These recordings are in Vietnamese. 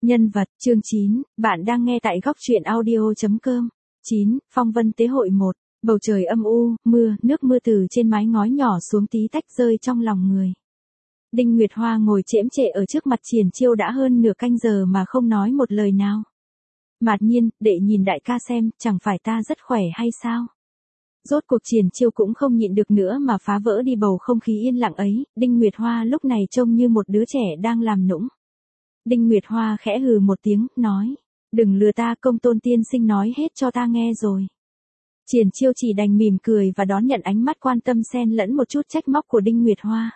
Nhân vật, chương 9, bạn đang nghe tại góc truyện audio.com. 9, phong vân tế hội 1, bầu trời âm u, nước mưa từ trên mái ngói nhỏ xuống tí tách rơi trong lòng người. Đinh Nguyệt Hoa ngồi chễm chệ ở trước mặt Triển Chiêu đã hơn nửa canh giờ mà không nói một lời nào. Mạt Nhiên, đệ nhìn đại ca xem, chẳng phải ta rất khỏe hay sao? Rốt cuộc Triển Chiêu cũng không nhịn được nữa mà phá vỡ đi bầu không khí yên lặng ấy, Đinh Nguyệt Hoa lúc này trông như một đứa trẻ đang làm nũng. Đinh Nguyệt Hoa khẽ hừ một tiếng, nói, đừng lừa ta, Công Tôn tiên sinh nói hết cho ta nghe rồi. Triển Chiêu chỉ đành mỉm cười và đón nhận ánh mắt quan tâm xen lẫn một chút trách móc của Đinh Nguyệt Hoa.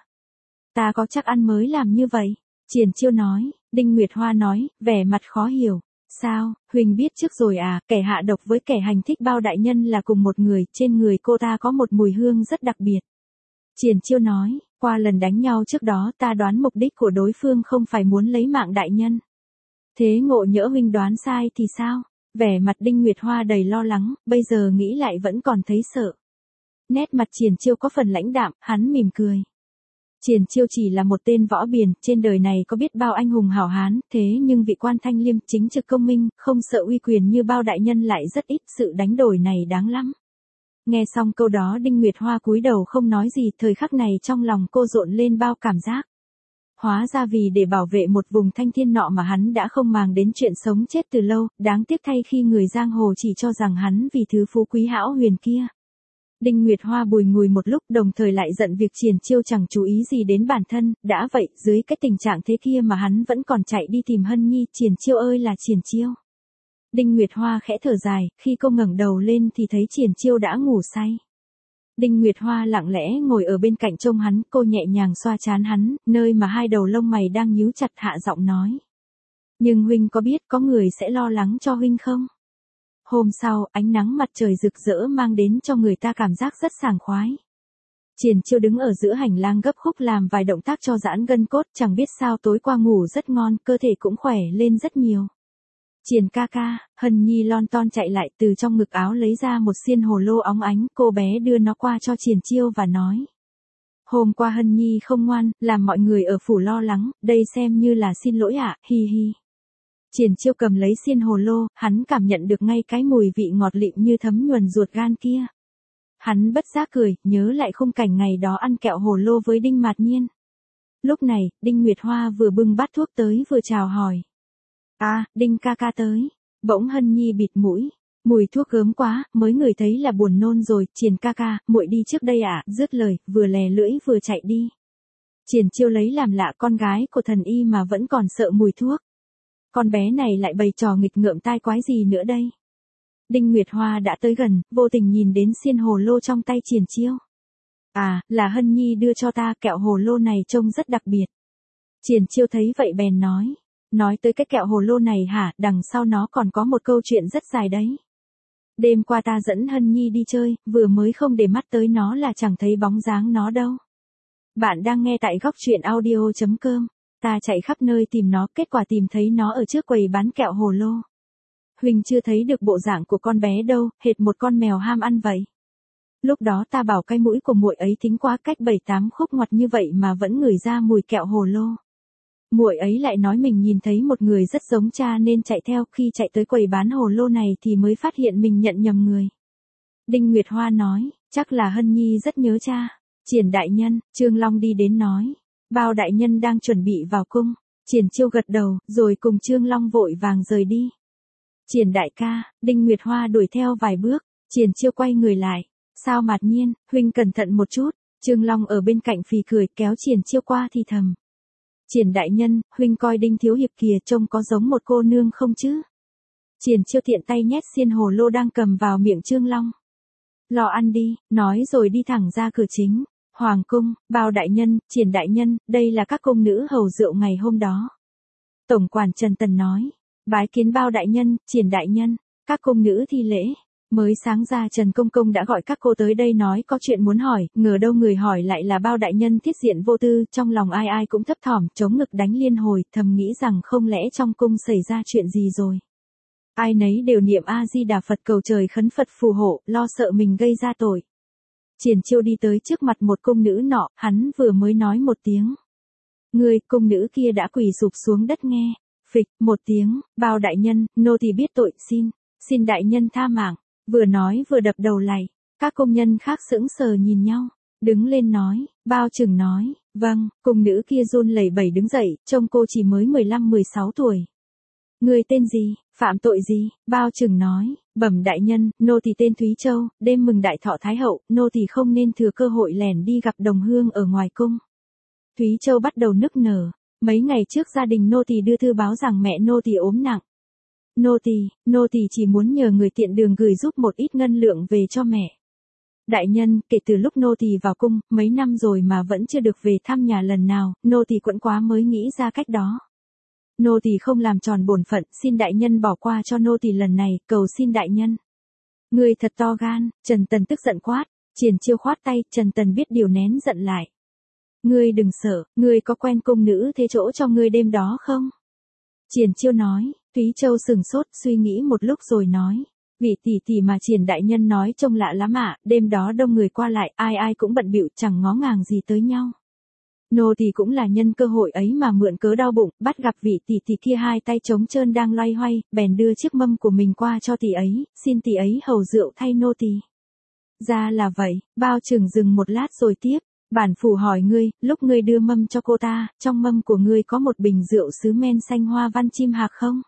Ta có chắc ăn mới làm như vậy? Triển Chiêu nói. Đinh Nguyệt Hoa nói, vẻ mặt khó hiểu. Sao, Huỳnh biết trước rồi à, kẻ hạ độc với kẻ hành thích Bao đại nhân là cùng một người, trên người cô ta có một mùi hương rất đặc biệt. Triển Chiêu nói, qua lần đánh nhau trước đó ta đoán mục đích của đối phương không phải muốn lấy mạng đại nhân. Thế ngộ nhỡ Huỳnh đoán sai thì sao? Vẻ mặt Đinh Nguyệt Hoa đầy lo lắng, bây giờ nghĩ lại vẫn còn thấy sợ. Nét mặt Triển Chiêu có phần lãnh đạm, hắn mỉm cười. Triển Chiêu chỉ là một tên võ biền, trên đời này có biết bao anh hùng hảo hán, thế nhưng vị quan thanh liêm, chính trực công minh, không sợ uy quyền như Bao đại nhân lại rất ít, sự đánh đổi này đáng lắm. Nghe xong câu đó Đinh Nguyệt Hoa cúi đầu không nói gì, thời khắc này trong lòng cô rộn lên bao cảm giác. Hóa ra vì để bảo vệ một vùng thanh thiên nọ mà hắn đã không màng đến chuyện sống chết từ lâu, đáng tiếc thay khi người giang hồ chỉ cho rằng hắn vì thứ phú quý hão huyền kia. Đinh Nguyệt Hoa bùi ngùi một lúc, đồng thời lại giận việc Triển Chiêu chẳng chú ý gì đến bản thân, đã vậy, dưới cái tình trạng thế kia mà hắn vẫn còn chạy đi tìm Hân Nhi, Triển Chiêu ơi là Triển Chiêu. Đinh Nguyệt Hoa khẽ thở dài, khi cô ngẩng đầu lên thì thấy Triển Chiêu đã ngủ say. Đinh Nguyệt Hoa lặng lẽ ngồi ở bên cạnh trông hắn, cô nhẹ nhàng xoa trán hắn, nơi mà hai đầu lông mày đang nhíu chặt, hạ giọng nói. Nhưng Huynh có biết có người sẽ lo lắng cho Huynh không? Hôm sau, ánh nắng mặt trời rực rỡ mang đến cho người ta cảm giác rất sảng khoái. Triển Chiêu đứng ở giữa hành lang gấp khúc làm vài động tác cho giãn gân cốt, chẳng biết sao tối qua ngủ rất ngon, cơ thể cũng khỏe lên rất nhiều. Triển ca ca, Hân Nhi lon ton chạy lại, từ trong ngực áo lấy ra một xiên hồ lô óng ánh, cô bé đưa nó qua cho Triển Chiêu và nói. Hôm qua Hân Nhi không ngoan, làm mọi người ở phủ lo lắng, đây xem như là xin lỗi ạ, hi hi. Triển Chiêu cầm lấy xiên hồ lô, hắn cảm nhận được ngay cái mùi vị ngọt lịm như thấm nhuần ruột gan kia. Hắn bất giác cười, nhớ lại khung cảnh ngày đó ăn kẹo hồ lô với Đinh Mạt Nhiên. Lúc này, Đinh Nguyệt Hoa vừa bưng bát thuốc tới vừa chào hỏi. À, Đinh ca ca tới. Bỗng Hân Nhi bịt mũi. Mùi thuốc gớm quá, mới ngửi thấy là buồn nôn rồi. Triển ca ca, muội đi trước đây ạ. Dứt lời, vừa lè lưỡi vừa chạy đi. Triển Chiêu lấy làm lạ, con gái của thần y mà vẫn còn sợ mùi thuốc. Con bé này lại bày trò nghịch ngợm tai quái gì nữa đây? Đinh Nguyệt Hoa đã tới gần, vô tình nhìn đến xiên hồ lô trong tay Triển Chiêu. À, là Hân Nhi đưa cho ta, kẹo hồ lô này trông rất đặc biệt. Triển Chiêu thấy vậy bèn nói. Nói tới cái kẹo hồ lô này hả, đằng sau nó còn có một câu chuyện rất dài đấy. Đêm qua ta dẫn Hân Nhi đi chơi, vừa mới không để mắt tới nó là chẳng thấy bóng dáng nó đâu. Bạn đang nghe tại góc truyện audio.com. Ta chạy khắp nơi tìm nó, kết quả tìm thấy nó ở trước quầy bán kẹo hồ lô. Huỳnh chưa thấy được bộ dạng của con bé đâu, hệt một con mèo ham ăn vậy. Lúc đó ta bảo cái mũi của muội ấy thính quá, cách 7-8 khúc ngoặt như vậy mà vẫn ngửi ra mùi kẹo hồ lô. Muội ấy lại nói mình nhìn thấy một người rất giống cha nên chạy theo, khi chạy tới quầy bán hồ lô này thì mới phát hiện mình nhận nhầm người. Đinh Nguyệt Hoa nói, chắc là Hân Nhi rất nhớ cha. Triển đại nhân, Trương Long đi đến nói. Bao đại nhân đang chuẩn bị vào cung. Triển Chiêu gật đầu, rồi cùng Trương Long vội vàng rời đi. Triển đại ca, Đinh Nguyệt Hoa đuổi theo vài bước. Triển Chiêu quay người lại. Sao Mạt Nhiên, Huynh cẩn thận một chút. Trương Long ở bên cạnh phì cười, kéo Triển Chiêu qua thì thầm. Triển đại nhân, Huynh coi Đinh thiếu hiệp kìa, trông có giống một cô nương không chứ? Triển Chiêu tiện tay nhét xiên hồ lô đang cầm vào miệng Trương Long. Lo ăn đi, nói rồi đi thẳng ra cửa chính. Hoàng cung, Bao đại nhân, Triển đại nhân, đây là các cung nữ hầu rượu ngày hôm đó. Tổng quản Trần Tần nói, bái kiến Bao đại nhân, Triển đại nhân, các cung nữ thi lễ. Mới sáng ra Trần Công Công đã gọi các cô tới đây nói có chuyện muốn hỏi, ngờ đâu người hỏi lại là Bao đại nhân thiết diện vô tư, trong lòng ai ai cũng thấp thỏm, chống ngực đánh liên hồi, thầm nghĩ rằng không lẽ trong cung xảy ra chuyện gì rồi. Ai nấy đều niệm A-di-đà Phật cầu trời khấn Phật phù hộ, lo sợ mình gây ra tội. Triển Chiêu đi tới trước mặt một cung nữ nọ, hắn vừa mới nói một tiếng. Người, cung nữ kia đã quỳ sụp xuống đất nghe. Phịch, một tiếng, bao đại nhân, nô tỳ biết tội, xin đại nhân tha mạng. Vừa nói vừa đập đầu lạy. Các công nhân khác sững sờ nhìn nhau. Đứng lên nói, bao trưởng nói, vâng, cung nữ kia run lẩy bẩy đứng dậy, trông cô chỉ mới 15-16 tuổi. Người tên gì, phạm tội gì, bao trưởng nói, bẩm đại nhân, nô tỳ tên Thúy Châu, đêm mừng đại thọ Thái hậu, nô tỳ không nên thừa cơ hội lẻn đi gặp đồng hương ở ngoài cung. Thúy Châu bắt đầu nức nở, mấy ngày trước gia đình nô tỳ đưa thư báo rằng mẹ nô tỳ ốm nặng. Nô tỳ chỉ muốn nhờ người tiện đường gửi giúp một ít ngân lượng về cho mẹ. Đại nhân, kể từ lúc nô tỳ vào cung, mấy năm rồi mà vẫn chưa được về thăm nhà lần nào, nô tỳ quẫn quá mới nghĩ ra cách đó. Nô tỳ không làm tròn bổn phận, xin đại nhân bỏ qua cho nô tỳ lần này, cầu xin đại nhân. Ngươi thật to gan, Trần Tần tức giận quát, Triển Chiêu khoát tay, Trần Tần biết điều nén giận lại. Ngươi đừng sợ, ngươi có quen cung nữ thế chỗ cho ngươi đêm đó không? Triển Chiêu nói, Thúy Châu sừng sốt, suy nghĩ một lúc rồi nói. Vị tỷ tỷ mà Triển đại nhân nói trông lạ lắm ạ, đêm đó đông người qua lại, ai ai cũng bận bịu chẳng ngó ngàng gì tới nhau. Nô tỳ cũng là nhân cơ hội ấy mà mượn cớ đau bụng, bắt gặp vị tỷ tỷ kia hai tay trống trơn đang loay hoay, bèn đưa chiếc mâm của mình qua cho tỷ ấy, xin tỷ ấy hầu rượu thay nô tỳ. Ra là vậy, bao trưởng dừng một lát rồi tiếp, bản phủ hỏi ngươi, lúc ngươi đưa mâm cho cô ta, trong mâm của ngươi có một bình rượu sứ men xanh hoa văn chim hạc không?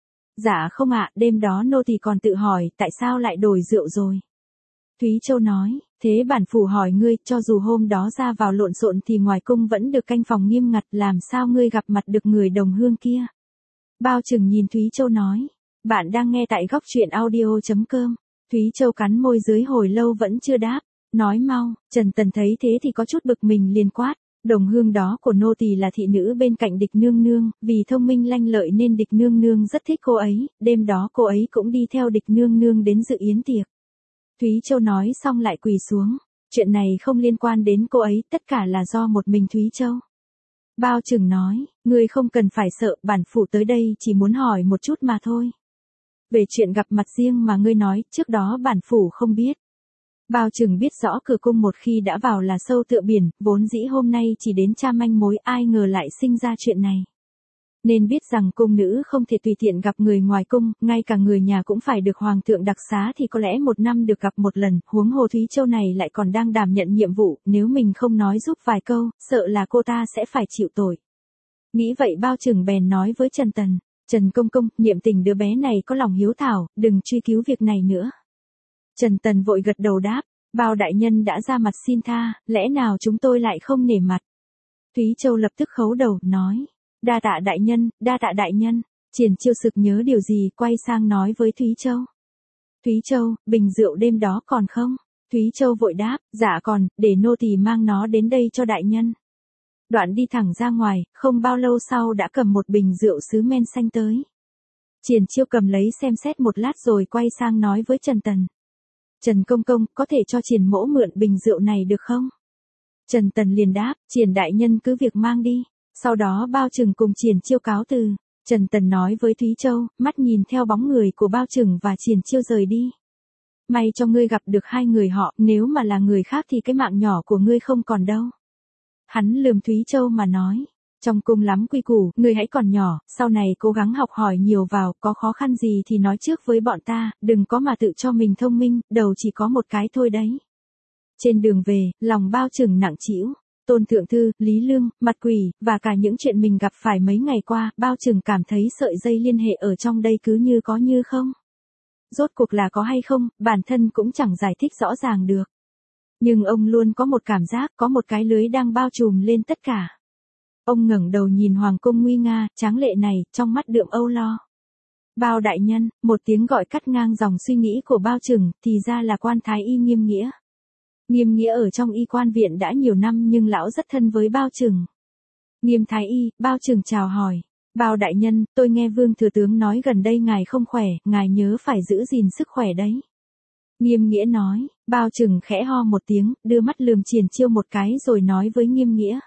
Dạ không ạ, đêm đó nô tỳ còn tự hỏi, tại sao lại đổi rượu rồi? Thúy Châu nói, thế bản phủ hỏi ngươi, cho dù hôm đó ra vào lộn xộn thì ngoài cung vẫn được canh phòng nghiêm ngặt, làm sao ngươi gặp mặt được người đồng hương kia? Bao trưởng nhìn Thúy Châu nói, bạn đang nghe tại góc truyện audio.com. Thúy Châu cắn môi dưới hồi lâu vẫn chưa đáp, nói mau. Trần Tần thấy thế thì có chút bực mình liền quát. Đồng hương đó của nô tỳ là thị nữ bên cạnh địch nương nương, vì thông minh lanh lợi nên địch nương nương rất thích cô ấy, đêm đó cô ấy cũng đi theo địch nương nương đến dự yến tiệc. Thúy Châu nói xong lại quỳ xuống, chuyện này không liên quan đến cô ấy, tất cả là do một mình Thúy Châu. Bao trưởng nói, ngươi không cần phải sợ, bản phủ tới đây chỉ muốn hỏi một chút mà thôi. Về chuyện gặp mặt riêng mà ngươi nói, trước đó bản phủ không biết. Bao trưởng biết rõ cửa cung một khi đã vào là sâu tựa biển, vốn dĩ hôm nay chỉ đến tra manh mối, ai ngờ lại sinh ra chuyện này. Nên biết rằng cung nữ không thể tùy tiện gặp người ngoài cung, ngay cả người nhà cũng phải được hoàng thượng đặc xá thì có lẽ một năm được gặp một lần, huống hồ Thúy Châu này lại còn đang đảm nhận nhiệm vụ, nếu mình không nói giúp vài câu, sợ là cô ta sẽ phải chịu tội. Nghĩ vậy bao trưởng bèn nói với Trần Tần, Trần công công, niệm tình đứa bé này có lòng hiếu thảo, đừng truy cứu việc này nữa. Trần Tần vội gật đầu đáp, bao đại nhân đã ra mặt xin tha, lẽ nào chúng tôi lại không nể mặt. Thúy Châu lập tức khấu đầu, nói, đa tạ đại nhân. Triển Chiêu sực nhớ điều gì, quay sang nói với Thúy Châu. Thúy Châu, bình rượu đêm đó còn không? Thúy Châu vội đáp, dạ còn, để nô tỳ mang nó đến đây cho đại nhân. Đoạn đi thẳng ra ngoài, không bao lâu sau đã cầm một bình rượu sứ men xanh tới. Triển Chiêu cầm lấy xem xét một lát rồi quay sang nói với Trần Tần. Trần công công, có thể cho Triển mỗ mượn bình rượu này được không? Trần Tần liền đáp, Triển đại nhân cứ việc mang đi. Sau đó bao trưởng cùng Triển Chiêu cáo từ. Trần Tần nói với Thúy Châu, mắt nhìn theo bóng người của bao trưởng và Triển Chiêu rời đi. May cho ngươi gặp được hai người họ, nếu mà là người khác thì cái mạng nhỏ của ngươi không còn đâu. Hắn lườm Thúy Châu mà nói, trong cung lắm quy củ, ngươi hãy còn nhỏ, sau này cố gắng học hỏi nhiều vào, có khó khăn gì thì nói trước với bọn ta, đừng có mà tự cho mình thông minh, đầu chỉ có một cái thôi đấy. Trên đường về, lòng bao trưởng nặng trĩu. Tôn Thượng Thư, Lý Lương, Mặt Quỷ, và cả những chuyện mình gặp phải mấy ngày qua, bao trưởng cảm thấy sợi dây liên hệ ở trong đây cứ như có như không. Rốt cuộc là có hay không, bản thân cũng chẳng giải thích rõ ràng được. Nhưng ông luôn có một cảm giác, có một cái lưới đang bao trùm lên tất cả. Ông ngẩng đầu nhìn hoàng cung nguy nga, tráng lệ này, trong mắt đượm âu lo. Bao đại nhân, một tiếng gọi cắt ngang dòng suy nghĩ của bao trưởng, thì ra là quan thái y Nghiêm Nghĩa. Nghiêm Nghĩa ở trong y quan viện đã nhiều năm nhưng lão rất thân với bao trưởng. Nghiêm thái y, bao trưởng chào hỏi. Bao đại nhân, tôi nghe Vương Thừa Tướng nói gần đây ngài không khỏe, ngài nhớ phải giữ gìn sức khỏe đấy. Nghiêm Nghĩa nói, bao trưởng khẽ ho một tiếng, đưa mắt lườm Triển Chiêu một cái rồi nói với Nghiêm Nghĩa.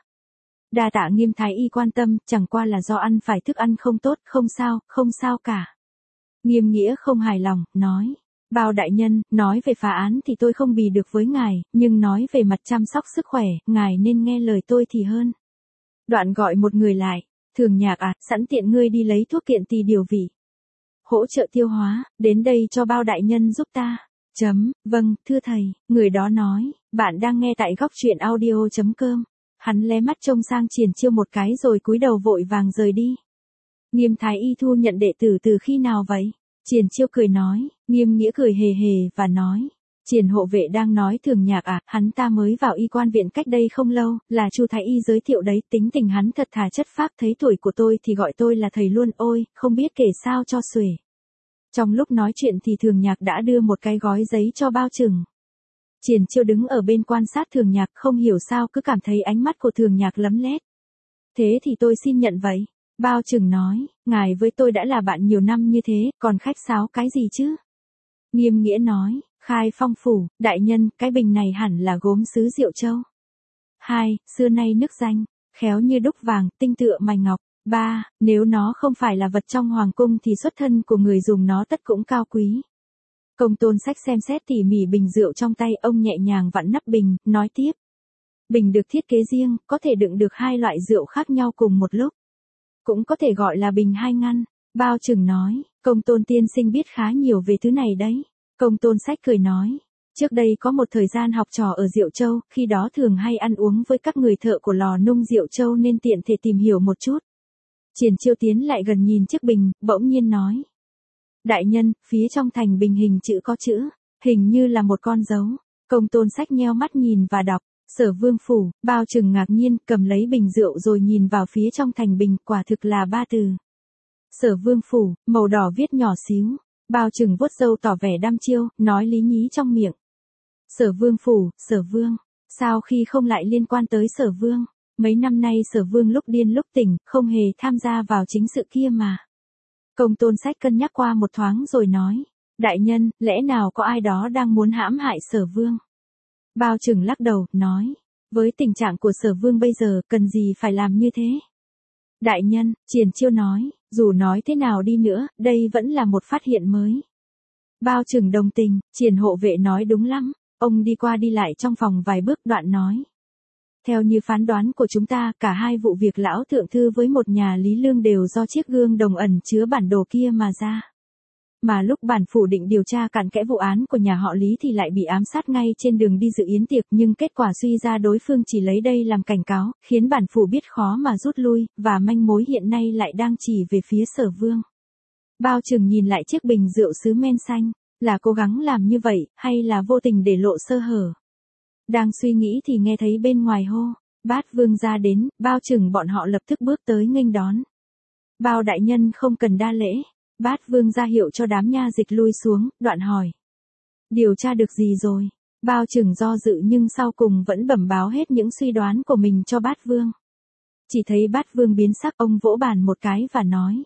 Đa tạ Nghiêm thái y quan tâm, chẳng qua là do ăn phải thức ăn không tốt, không sao cả. Nghiêm Nghĩa không hài lòng, nói. Bao đại nhân, nói về phá án thì tôi không bì được với ngài, nhưng nói về mặt chăm sóc sức khỏe, ngài nên nghe lời tôi thì hơn. Đoạn gọi một người lại, Thường Nhạc à, sẵn tiện ngươi đi lấy thuốc kiện tỳ điều vị. Hỗ trợ tiêu hóa, đến đây cho Bao đại nhân giúp ta. Vâng, thưa thầy, người đó nói, bạn đang nghe tại góc truyện audio.com. Hắn lé mắt trông sang Triển Chiêu một cái rồi cúi đầu vội vàng rời đi. Nghiêm Thái Y thu nhận đệ tử từ khi nào vậy? Triển Chiêu cười nói, Nghiêm Nghĩa cười hề hề và nói. Triển hộ vệ đang nói Thường Nhạc à, hắn ta mới vào y quan viện cách đây không lâu, là Chu Thái Y giới thiệu đấy, tính tình hắn thật thà chất phác, thấy tuổi của tôi thì gọi tôi là thầy luôn, ôi, không biết kể sao cho xuể. Trong lúc nói chuyện thì Thường Nhạc đã đưa một cái gói giấy cho Bao Trừng. Triển Chiêu đứng ở bên quan sát Thường Nhạc, không hiểu sao cứ cảm thấy ánh mắt của Thường Nhạc lấm lét. Thế thì tôi xin nhận vậy. Bao Trừng nói, ngài với tôi đã là bạn nhiều năm như thế, còn khách sáo cái gì chứ? Nghiêm Nghĩa nói, Khai Phong phủ, đại nhân, cái bình này hẳn là gốm sứ Diệu Châu. 2. Xưa nay nức danh, khéo như đúc vàng, tinh tựa mài ngọc. 3. Nếu nó không phải là vật trong hoàng cung thì xuất thân của người dùng nó tất cũng cao quý. Công Tôn Sách xem xét tỉ mỉ bình rượu trong tay, ông nhẹ nhàng vặn nắp bình, nói tiếp. Bình được thiết kế riêng, có thể đựng được 2 loại rượu khác nhau cùng một lúc. Cũng có thể gọi là bình 2 ngăn. Bao Trừng nói, Công Tôn tiên sinh biết khá nhiều về thứ này đấy. Công Tôn Sách cười nói, trước đây có một thời gian học trò ở Diệu Châu, khi đó thường hay ăn uống với các người thợ của lò nung Diệu Châu nên tiện thể tìm hiểu một chút. Triển Chiêu tiến lại gần nhìn chiếc bình, bỗng nhiên nói. Đại nhân, phía trong thành bình hình chữ có chữ, hình như là một con dấu. Công Tôn Sách nheo mắt nhìn và đọc, Sở Vương phủ. Bao Trừng ngạc nhiên, cầm lấy bình rượu rồi nhìn vào phía trong thành bình, quả thực là 3 từ. Sở Vương phủ, màu đỏ viết nhỏ xíu. Bao Trừng vuốt râu tỏ vẻ đăm chiêu, nói lý nhí trong miệng. Sở Vương phủ, Sở Vương, sao khi không lại liên quan tới Sở Vương? Mấy năm nay Sở Vương lúc điên lúc tỉnh, không hề tham gia vào chính sự kia mà. Công Tôn Sách cân nhắc qua một thoáng rồi nói, đại nhân, lẽ nào có ai đó đang muốn hãm hại Sở Vương? Bao Trừng lắc đầu, nói, với tình trạng của Sở Vương bây giờ, cần gì phải làm như thế? Đại nhân, Triển Chiêu nói, dù nói thế nào đi nữa, đây vẫn là một phát hiện mới. Bao Trừng đồng tình, Triển hộ vệ nói đúng lắm, ông đi qua đi lại trong phòng vài bước đoạn nói. Theo như phán đoán của chúng ta, cả 2 vụ việc lão thượng thư với một nhà Lý Lương đều do chiếc gương đồng ẩn chứa bản đồ kia mà ra. Mà lúc bản phủ định điều tra cặn kẽ vụ án của nhà họ Lý thì lại bị ám sát ngay trên đường đi dự yến tiệc, nhưng kết quả suy ra đối phương chỉ lấy đây làm cảnh cáo, khiến bản phủ biết khó mà rút lui, và manh mối hiện nay lại đang chỉ về phía Sở Vương. Bao Trừng nhìn lại chiếc bình rượu sứ men xanh, là cố gắng làm như vậy, hay là vô tình để lộ sơ hở? Đang suy nghĩ thì nghe thấy bên ngoài hô, Bát Vương ra đến, Bao Trừng bọn họ lập tức bước tới nghênh đón. Bao đại nhân không cần đa lễ. Bát Vương ra hiệu cho đám nha dịch lui xuống, đoạn hỏi. Điều tra được gì rồi? Bao Trừng do dự nhưng sau cùng vẫn bẩm báo hết những suy đoán của mình cho Bát Vương. Chỉ thấy Bát Vương biến sắc, ông vỗ bàn một cái và nói.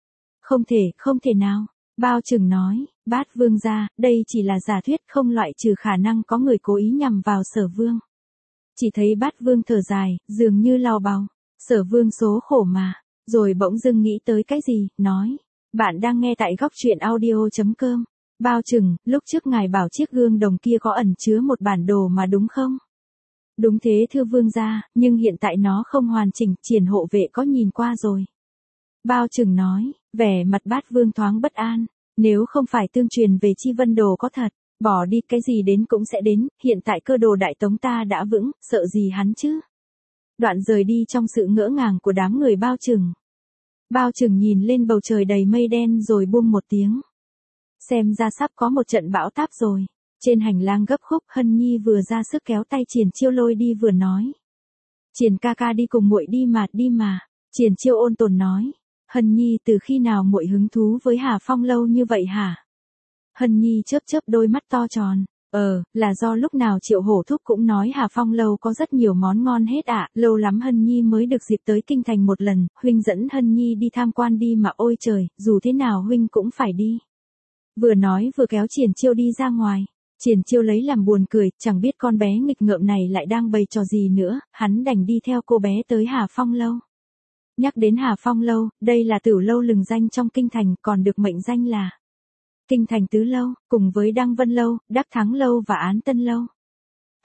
Không thể nào. Bao Trừng nói, Bát Vương ra, đây chỉ là giả thuyết, không loại trừ khả năng có người cố ý nhằm vào Sở Vương. Chỉ thấy Bát Vương thở dài, dường như lau bào. Sở Vương số khổ mà. Rồi bỗng dưng nghĩ tới cái gì, nói. Bạn đang nghe tại góc truyện audio.com. Bao Trừng, lúc trước ngài bảo chiếc gương đồng kia có ẩn chứa một bản đồ mà đúng không? Đúng thế thưa vương gia, nhưng hiện tại nó không hoàn chỉnh, Triển hộ vệ có nhìn qua rồi. Bao Trừng nói, vẻ mặt Bát Vương thoáng bất an. Nếu không phải tương truyền về Chi Vân Đồ có thật, bỏ đi, cái gì đến cũng sẽ đến, hiện tại cơ đồ Đại Tống ta đã vững, sợ gì hắn chứ? Đoạn rời đi trong sự ngỡ ngàng của đám người Bao Trừng. Bao Trừng nhìn lên bầu trời đầy mây đen rồi buông một tiếng. Xem ra sắp có một trận bão táp rồi. Trên hành lang gấp khúc, Hân Nhi vừa ra sức kéo tay Triển Chiêu lôi đi vừa nói. Triển ca ca đi cùng muội đi mà. Triển Chiêu ôn tồn nói. Hân Nhi, từ khi nào muội hứng thú với Hà Phong lâu như vậy hả? Hân Nhi chớp đôi mắt to tròn. Là do lúc nào Triệu Hổ thúc cũng nói Hà Phong lâu có rất nhiều món ngon hết ạ, lâu lắm Hân Nhi mới được dịp tới kinh thành một lần, huynh dẫn Hân Nhi đi tham quan đi mà, ôi trời, dù thế nào huynh cũng phải đi. Vừa nói vừa kéo Triển Chiêu đi ra ngoài. Triển Chiêu lấy làm buồn cười, chẳng biết con bé nghịch ngợm này lại đang bày trò gì nữa, hắn đành đi theo cô bé tới Hà Phong lâu. Nhắc đến Hà Phong lâu, đây là tửu lâu lừng danh trong kinh thành, còn được mệnh danh là Kinh thành tứ lâu, cùng với Đăng Vân lâu, Đắc Thắng lâu và Án Tân lâu.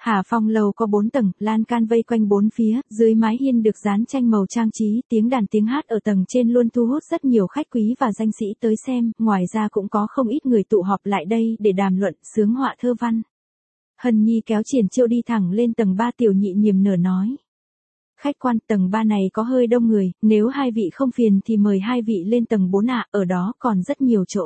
Hà Phong lâu có 4 tầng, lan can vây quanh 4 phía, dưới mái hiên được dán tranh màu trang trí, tiếng đàn tiếng hát ở tầng trên luôn thu hút rất nhiều khách quý và danh sĩ tới xem, ngoài ra cũng có không ít người tụ họp lại đây để đàm luận, xướng họa thơ văn. Hân Nhi kéo Triển Chiêu đi thẳng lên tầng 3, Tiểu Nhị niềm nở nói. Khách quan, tầng 3 này có hơi đông người, nếu hai vị không phiền thì mời hai vị lên tầng 4 ạ, ở đó còn rất nhiều chỗ.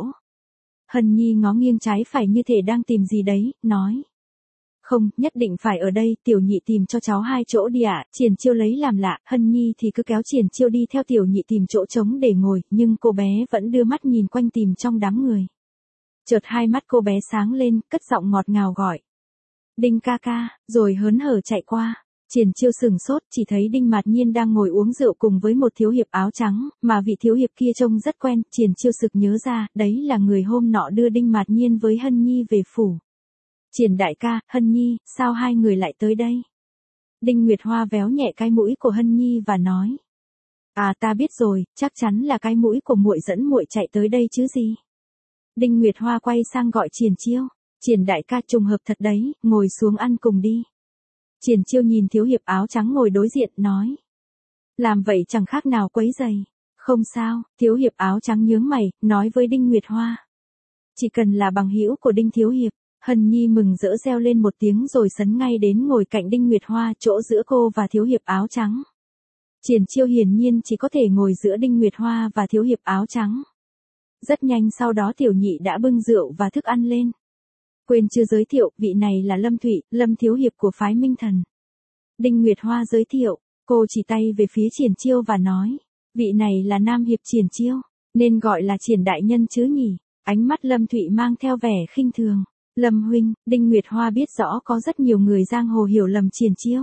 Hân Nhi ngó nghiêng trái phải như thể đang tìm gì đấy, nói. Không, nhất định phải ở đây, Tiểu Nhị tìm cho cháu 2 chỗ đi ạ. Triển Chiêu lấy làm lạ, Hân Nhi thì cứ kéo Triển Chiêu đi theo Tiểu Nhị tìm chỗ trống để ngồi, nhưng cô bé vẫn đưa mắt nhìn quanh tìm trong đám người. Chợt hai mắt cô bé sáng lên, cất giọng ngọt ngào gọi. Đinh ca ca, rồi hớn hở chạy qua. Triển Chiêu sừng sốt, chỉ thấy Đinh Mạt Nhiên đang ngồi uống rượu cùng với một thiếu hiệp áo trắng, mà vị thiếu hiệp kia trông rất quen. Triển Chiêu sực nhớ ra, đấy là người hôm nọ đưa Đinh Mạt Nhiên với Hân Nhi về phủ. Triển đại ca, Hân Nhi, sao hai người lại tới đây? Đinh Nguyệt Hoa véo nhẹ cái mũi của Hân Nhi và nói. À, ta biết rồi, chắc chắn là cái mũi của muội dẫn muội chạy tới đây chứ gì. Đinh Nguyệt Hoa quay sang gọi Triển Chiêu. Triển đại ca, trùng hợp thật đấy, ngồi xuống ăn cùng đi. Triển Chiêu nhìn thiếu hiệp áo trắng ngồi đối diện, nói. Làm vậy chẳng khác nào quấy rầy. Không sao, thiếu hiệp áo trắng nhướng mày, nói với Đinh Nguyệt Hoa. Chỉ cần là bằng hữu của Đinh thiếu hiệp. Hân Nhi mừng rỡ reo lên một tiếng rồi sấn ngay đến ngồi cạnh Đinh Nguyệt Hoa, chỗ giữa cô và thiếu hiệp áo trắng. Triển Chiêu hiển nhiên chỉ có thể ngồi giữa Đinh Nguyệt Hoa và thiếu hiệp áo trắng. Rất nhanh sau đó Tiểu Nhị đã bưng rượu và thức ăn lên. Quên chưa giới thiệu, vị này là Lâm Thụy, Lâm thiếu hiệp của phái Minh Thần. Đinh Nguyệt Hoa giới thiệu, cô chỉ tay về phía Triển Chiêu và nói, vị này là Nam hiệp Triển Chiêu, nên gọi là Triển đại nhân chứ nhỉ. Ánh mắt Lâm Thụy mang theo vẻ khinh thường. Lâm huynh, Đinh Nguyệt Hoa biết rõ có rất nhiều người giang hồ hiểu lầm Triển Chiêu.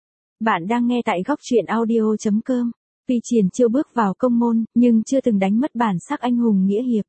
Bạn đang nghe tại góc truyện audio.com. Vì Triển Chiêu bước vào công môn, nhưng chưa từng đánh mất bản sắc anh hùng nghĩa hiệp.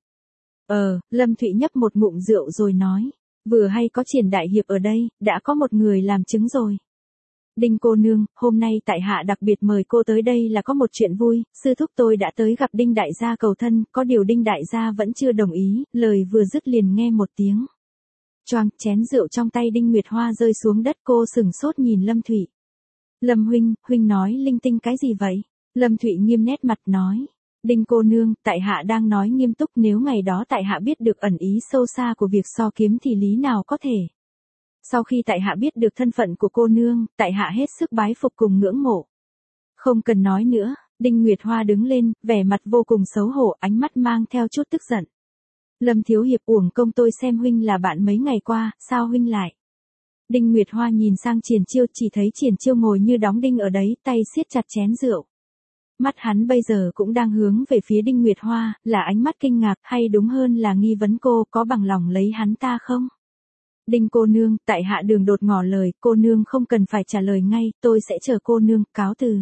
Lâm Thụy nhấp một ngụm rượu rồi nói. Vừa hay có Triển đại hiệp ở đây, đã có một người làm chứng rồi. Đinh cô nương, hôm nay tại hạ đặc biệt mời cô tới đây là có một chuyện vui, sư thúc tôi đã tới gặp Đinh đại gia cầu thân, có điều Đinh đại gia vẫn chưa đồng ý, lời vừa dứt liền nghe một tiếng. Choang, chén rượu trong tay Đinh Nguyệt Hoa rơi xuống đất, cô sừng sốt nhìn Lâm Thụy. Lâm huynh nói linh tinh cái gì vậy? Lâm Thụy nghiêm nét mặt nói. Đinh cô nương, tại hạ đang nói nghiêm túc, nếu ngày đó tại hạ biết được ẩn ý sâu xa của việc so kiếm thì lý nào có thể. Sau khi tại hạ biết được thân phận của cô nương, tại hạ hết sức bái phục cùng ngưỡng mộ. Không cần nói nữa, Đinh Nguyệt Hoa đứng lên, vẻ mặt vô cùng xấu hổ, ánh mắt mang theo chút tức giận. Lâm thiếu hiệp, uổng công tôi xem huynh là bạn mấy ngày qua, sao huynh lại? Đinh Nguyệt Hoa nhìn sang Triển Chiêu, chỉ thấy Triển Chiêu ngồi như đóng đinh ở đấy, tay siết chặt chén rượu. Mắt hắn bây giờ cũng đang hướng về phía Đinh Nguyệt Hoa, là ánh mắt kinh ngạc, hay đúng hơn là nghi vấn cô có bằng lòng lấy hắn ta không? Đinh cô nương, tại hạ Đường Đột ngỏ lời, cô nương không cần phải trả lời ngay, tôi sẽ chờ cô nương, cáo từ.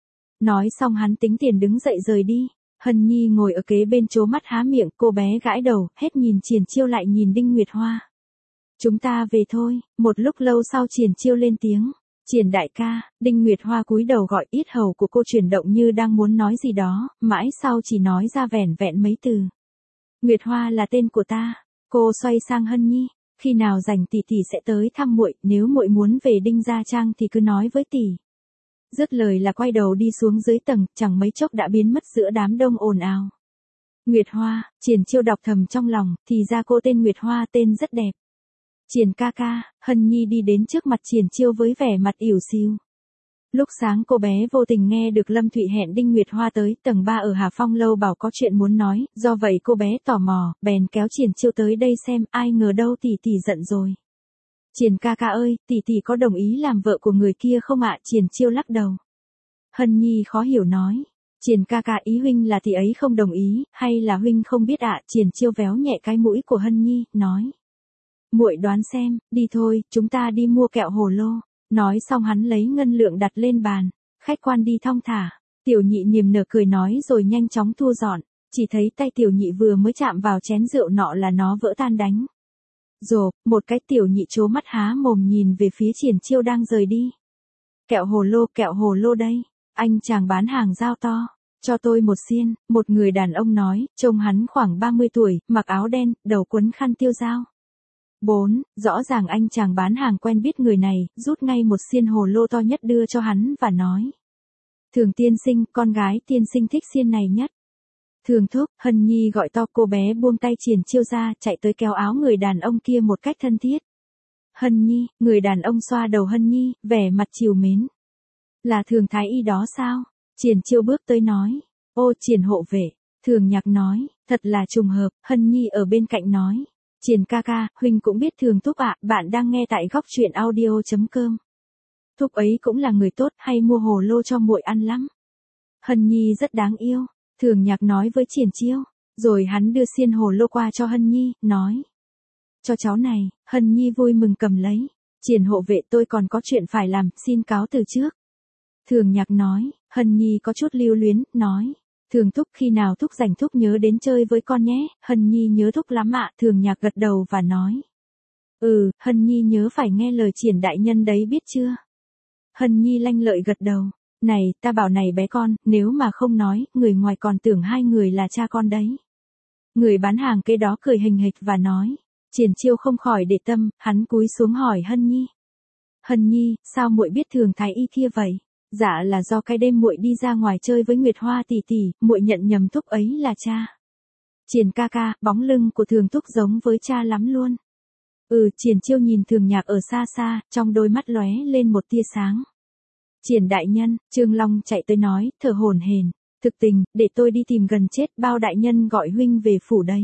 Nói xong hắn tính tiền đứng dậy rời đi. Hân Nhi ngồi ở kế bên trố mắt há miệng, cô bé gãi đầu, hết nhìn Triển Chiêu lại nhìn Đinh Nguyệt Hoa. Chúng ta về thôi. Một lúc lâu sau Triển Chiêu lên tiếng. Triển đại ca. Đinh Nguyệt Hoa cúi đầu gọi, yết hầu của cô chuyển động như đang muốn nói gì đó, mãi sau chỉ nói ra vẻn vẹn mấy từ. Nguyệt Hoa là tên của ta. Cô xoay sang Hân Nhi. Khi nào rảnh tỷ tỷ sẽ tới thăm muội, nếu muội muốn về Đinh gia trang thì cứ nói với tỷ. Dứt lời là quay đầu đi xuống dưới tầng, chẳng mấy chốc đã biến mất giữa đám đông ồn ào. Nguyệt Hoa, Triển Chiêu đọc thầm trong lòng, thì ra cô tên Nguyệt Hoa, tên rất đẹp. Triển ca ca, Hân Nhi đi đến trước mặt Triển Chiêu với vẻ mặt ỉu xìu. Lúc sáng cô bé vô tình nghe được Lâm Thụy hẹn Đinh Nguyệt Hoa tới tầng 3 ở Hà Phong lâu bảo có chuyện muốn nói, do vậy cô bé tò mò, bèn kéo Triển Chiêu tới đây xem, ai ngờ đâu tỷ tỷ giận rồi. Triển ca ca ơi, tỷ tỷ có đồng ý làm vợ của người kia không ạ? Triển Chiêu lắc đầu. Hân Nhi khó hiểu nói. Triển ca ca, ý huynh là tỷ ấy không đồng ý, hay là huynh không biết ạ? Triển Chiêu véo nhẹ cái mũi của Hân Nhi, nói. Muội đoán xem, đi thôi, chúng ta đi mua kẹo hồ lô. Nói xong hắn lấy ngân lượng đặt lên bàn. Khách quan đi thong thả. Tiểu Nhị niềm nở cười nói rồi nhanh chóng thu dọn. Chỉ thấy tay Tiểu Nhị vừa mới chạm vào chén rượu nọ là nó vỡ tan đánh. Rộp, một cái. Tiểu Nhị trố mắt há mồm nhìn về phía Triển Chiêu đang rời đi. Kẹo hồ lô đây. Anh chàng bán hàng giao to. Cho tôi một xiên, một người đàn ông nói, trông hắn khoảng 30 tuổi, mặc áo đen, đầu quấn khăn tiêu dao. 4. Rõ ràng anh chàng bán hàng quen biết người này, rút ngay một xiên hồ lô to nhất đưa cho hắn và nói. Thường tiên sinh, con gái tiên sinh thích xiên này nhất. Thường thúc, Hân Nhi gọi to, cô bé buông tay Triển Chiêu ra, chạy tới kéo áo người đàn ông kia một cách thân thiết. Hân Nhi, người đàn ông xoa đầu Hân Nhi, vẻ mặt trìu mến. Là Thường thái y đó sao? Triển Chiêu bước tới nói. Ô Triển hộ vệ. Thường Nhạc nói, thật là trùng hợp. Hân Nhi ở bên cạnh nói. Triển ca ca, huynh cũng biết Thường thúc ạ, bạn đang nghe tại góc truyện audio.com. Thúc ấy cũng là người tốt, hay mua hồ lô cho muội ăn lắm. Hân Nhi rất đáng yêu. Thường Nhạc nói với Triển Chiêu, rồi hắn đưa xiên hồ lô qua cho Hân Nhi, nói. Cho cháu này. Hân Nhi vui mừng cầm lấy. Triển hộ vệ, tôi còn có chuyện phải làm, xin cáo từ trước. Thường Nhạc nói. Hân Nhi có chút lưu luyến, nói. Thường thúc, khi nào thúc rảnh thúc nhớ đến chơi với con nhé. Hân Nhi nhớ thúc lắm ạ. Thường Nhạc gật đầu và nói. Hân Nhi nhớ phải nghe lời Triển đại nhân đấy biết chưa. Hân Nhi lanh lợi gật đầu. Này, ta bảo này bé con, nếu mà không nói, người ngoài còn tưởng hai người là cha con đấy. Người bán hàng kế đó cười hình hịch và nói. Triển Chiêu không khỏi để tâm, hắn cúi xuống hỏi Hân Nhi. Hân Nhi, sao muội biết Thường thái y kia vậy? Dạ là do cái đêm muội đi ra ngoài chơi với Nguyệt Hoa tỷ tỷ, muội nhận nhầm thúc ấy là cha. Triển ca ca, bóng lưng của Thường thúc giống với cha lắm luôn. Triển Chiêu nhìn Thường Nhạc ở xa xa, trong đôi mắt lóe lên một tia sáng. Triển đại nhân, Trương Long chạy tới nói, thở hổn hển. Thực tình, để tôi đi tìm gần chết, bao đại nhân gọi huynh về phủ đấy.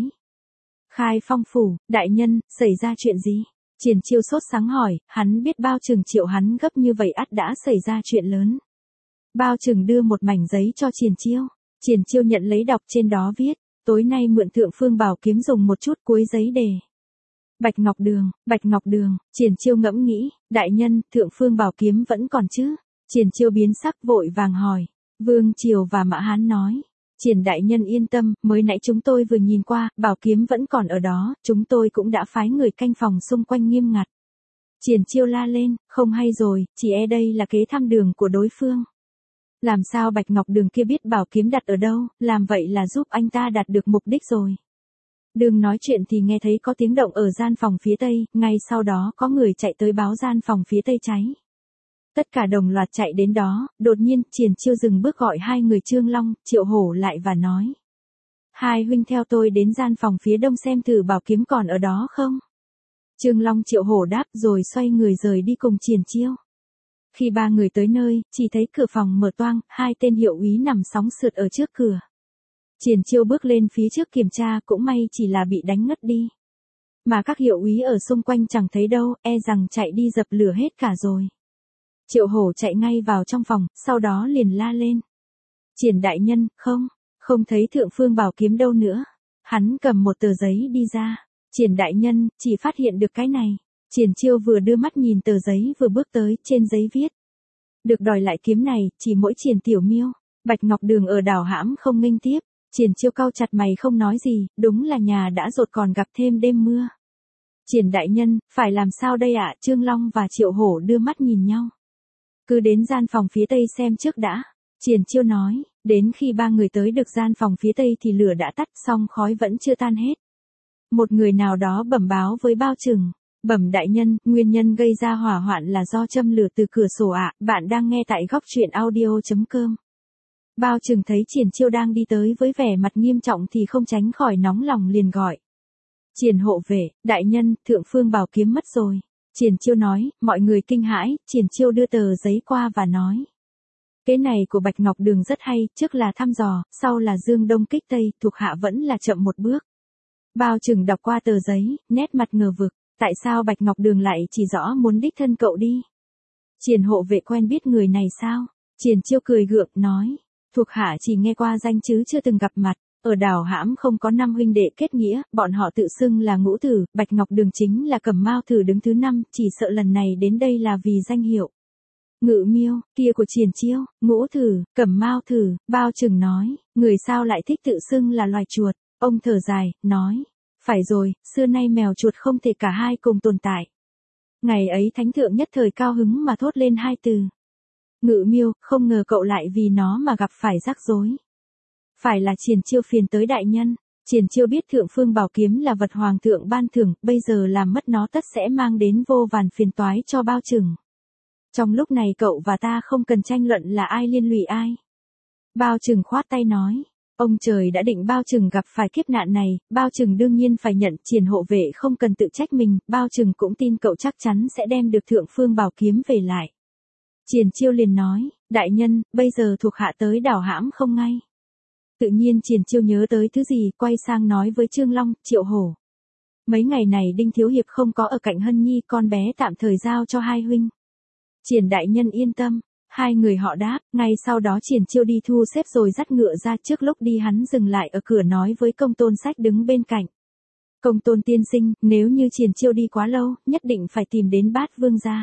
Khai Phong phủ, đại nhân, xảy ra chuyện gì? Triển Chiêu sốt sáng hỏi, hắn biết Bao Trừng triệu hắn gấp như vậy ắt đã xảy ra chuyện lớn. Bao Trừng đưa một mảnh giấy cho Triển Chiêu. Triển Chiêu nhận lấy đọc, trên đó viết, tối nay mượn Thượng Phương Bảo kiếm dùng một chút, cuối giấy đề. Bạch Ngọc Đường, Triển Chiêu ngẫm nghĩ, đại nhân, Thượng Phương Bảo kiếm vẫn còn chứ? Triển Chiêu biến sắc vội vàng hỏi. Vương Triều và Mã Hán nói. Triển đại nhân yên tâm, mới nãy chúng tôi vừa nhìn qua, bảo kiếm vẫn còn ở đó, chúng tôi cũng đã phái người canh phòng xung quanh nghiêm ngặt. Triển Chiêu la lên, không hay rồi, chỉ e đây là kế thăm đường của đối phương. Làm sao Bạch Ngọc Đường kia biết bảo kiếm đặt ở đâu, làm vậy là giúp anh ta đạt được mục đích rồi. Đường nói chuyện thì nghe thấy có tiếng động ở gian phòng phía tây, ngay sau đó có người chạy tới báo gian phòng phía tây cháy. Tất cả đồng loạt chạy đến đó, đột nhiên, Triển Chiêu dừng bước gọi hai người Trương Long, Triệu Hổ lại và nói. Hai huynh theo tôi đến gian phòng phía đông xem thử bảo kiếm còn ở đó không? Trương Long Triệu Hổ đáp rồi xoay người rời đi cùng Triển Chiêu. Khi ba người tới nơi, chỉ thấy cửa phòng mở toang, hai tên hiệu úy nằm sóng sượt ở trước cửa. Triển Chiêu bước lên phía trước kiểm tra, cũng may chỉ là bị đánh ngất đi. Mà các hiệu úy ở xung quanh chẳng thấy đâu, e rằng chạy đi dập lửa hết cả rồi. Triệu Hổ chạy ngay vào trong phòng, sau đó liền la lên. Triển đại nhân, không thấy Thượng Phương Bảo kiếm đâu nữa. Hắn cầm một tờ giấy đi ra. Triển đại nhân, chỉ phát hiện được cái này. Triển Chiêu vừa đưa mắt nhìn tờ giấy vừa bước tới, trên giấy viết. Được đòi lại kiếm này, chỉ mỗi Triển tiểu miêu. Bạch Ngọc Đường ở đảo hãm không nghênh tiếp. Triển Chiêu cau chặt mày không nói gì, đúng là nhà đã rột còn gặp thêm đêm mưa. Triển đại nhân, phải làm sao đây ạ? Trương Long và Triệu Hổ đưa mắt nhìn nhau. Cứ đến gian phòng phía tây xem trước đã. Triển Chiêu nói, đến khi ba người tới được gian phòng phía tây thì lửa đã tắt, song khói vẫn chưa tan hết. Một người nào đó bẩm báo với Bao Trừng. Bẩm đại nhân, nguyên nhân gây ra hỏa hoạn là do châm lửa từ cửa sổ ạ. Bạn đang nghe tại góc truyện audio.com. Bao Trừng thấy Triển Chiêu đang đi tới với vẻ mặt nghiêm trọng thì không tránh khỏi nóng lòng liền gọi. Triển hộ vệ, đại nhân, Thượng Phương Bảo kiếm mất rồi. Triển Chiêu nói, mọi người kinh hãi, Triển Chiêu đưa tờ giấy qua và nói. Cái này của Bạch Ngọc Đường rất hay, trước là thăm dò, sau là dương đông kích tây, thuộc hạ vẫn là chậm một bước. Bao Trừng đọc qua tờ giấy, nét mặt ngờ vực, tại sao Bạch Ngọc Đường lại chỉ rõ muốn đích thân cậu đi? Triển hộ vệ quen biết người này sao? Triển Chiêu cười gượng, nói, thuộc hạ chỉ nghe qua danh chứ chưa từng gặp mặt. Ở đảo hãm không có 5 huynh đệ kết nghĩa, bọn họ tự xưng là Ngũ Thử, Bạch Ngọc Đường chính là Cẩm Mao Thử đứng thứ 5, chỉ sợ lần này đến đây là vì danh hiệu. Ngự miêu, kia của Triển Chiêu, Ngũ Thử, Cẩm Mao Thử, Bao Trừng nói, người sao lại thích tự xưng là loài chuột, ông thở dài, nói, phải rồi, xưa nay mèo chuột không thể cả hai cùng tồn tại. Ngày ấy thánh thượng nhất thời cao hứng mà thốt lên hai từ. Ngự miêu, không ngờ cậu lại vì nó mà gặp phải rắc rối. Phải là Triển Chiêu phiền tới đại nhân. Triển Chiêu biết Thượng Phương Bảo Kiếm là vật hoàng thượng ban thưởng, bây giờ làm mất nó tất sẽ mang đến vô vàn phiền toái cho Bao Trừng. Trong lúc này cậu và ta không cần tranh luận là ai liên lụy ai. Bao Trừng khoát tay nói. Ông trời đã định Bao Trừng gặp phải kiếp nạn này, Bao Trừng đương nhiên phải nhận. Triển hộ vệ không cần tự trách mình, Bao Trừng cũng tin cậu chắc chắn sẽ đem được Thượng Phương Bảo Kiếm về lại. Triển Chiêu liền nói, đại nhân, bây giờ thuộc hạ tới đảo hãm không ngay. Tự nhiên Triển Chiêu nhớ tới thứ gì, quay sang nói với Trương Long, Triệu Hổ. Mấy ngày này Đinh Thiếu Hiệp không có ở cạnh Hân Nhi, con bé tạm thời giao cho hai huynh. Triển đại nhân yên tâm. Hai người họ đáp, ngay sau đó Triển Chiêu đi thu xếp rồi dắt ngựa ra. Trước lúc đi hắn dừng lại ở cửa nói với Công Tôn Sách đứng bên cạnh. Công Tôn tiên sinh, nếu như Triển Chiêu đi quá lâu, nhất định phải tìm đến Bát Vương gia.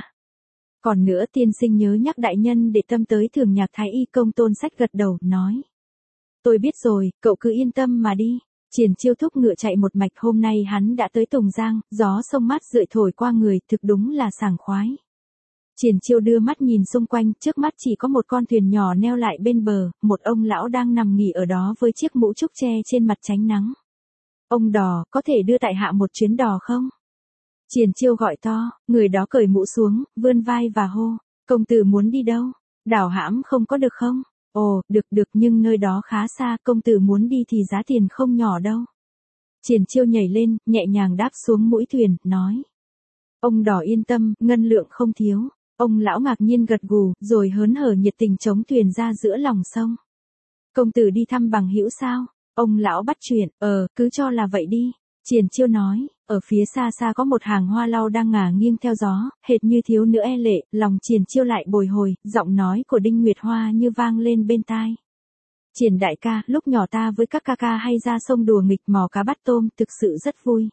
Còn nữa tiên sinh nhớ nhắc đại nhân để tâm tới Thường Nhạc Thái Y. Công Tôn Sách gật đầu, nói. Tôi biết rồi, cậu cứ yên tâm mà đi. Triển Chiêu thúc ngựa chạy một mạch. Hôm nay hắn đã tới Tùng Giang, gió sông mát rượi thổi qua người, thực đúng là sảng khoái. Triển Chiêu đưa mắt nhìn xung quanh, trước mắt chỉ có một con thuyền nhỏ neo lại bên bờ, một ông lão đang nằm nghỉ ở đó với chiếc mũ trúc tre trên mặt tránh nắng. Ông Đò, có thể đưa tại hạ một chuyến đò không? Triển Chiêu gọi to, người đó cởi mũ xuống, vươn vai và hô, công tử muốn đi đâu? Đảo hãm không có được không? Ồ, được nhưng nơi đó khá xa, công tử muốn đi thì giá tiền không nhỏ đâu. Triển Chiêu nhảy lên, nhẹ nhàng đáp xuống mũi thuyền, nói. Ông Đò yên tâm, ngân lượng không thiếu. Ông lão ngạc nhiên gật gù, rồi hớn hở nhiệt tình chống thuyền ra giữa lòng sông. Công tử đi thăm bằng hữu sao? Ông lão bắt chuyện, cứ cho là vậy đi. Triển Chiêu nói, ở phía xa xa có một hàng hoa lau đang ngả nghiêng theo gió, hệt như thiếu nữ e lệ, lòng Triển Chiêu lại bồi hồi, giọng nói của Đinh Nguyệt Hoa như vang lên bên tai. Triển đại ca, lúc nhỏ ta với các ca ca hay ra sông đùa nghịch mò cá bắt tôm, thực sự rất vui.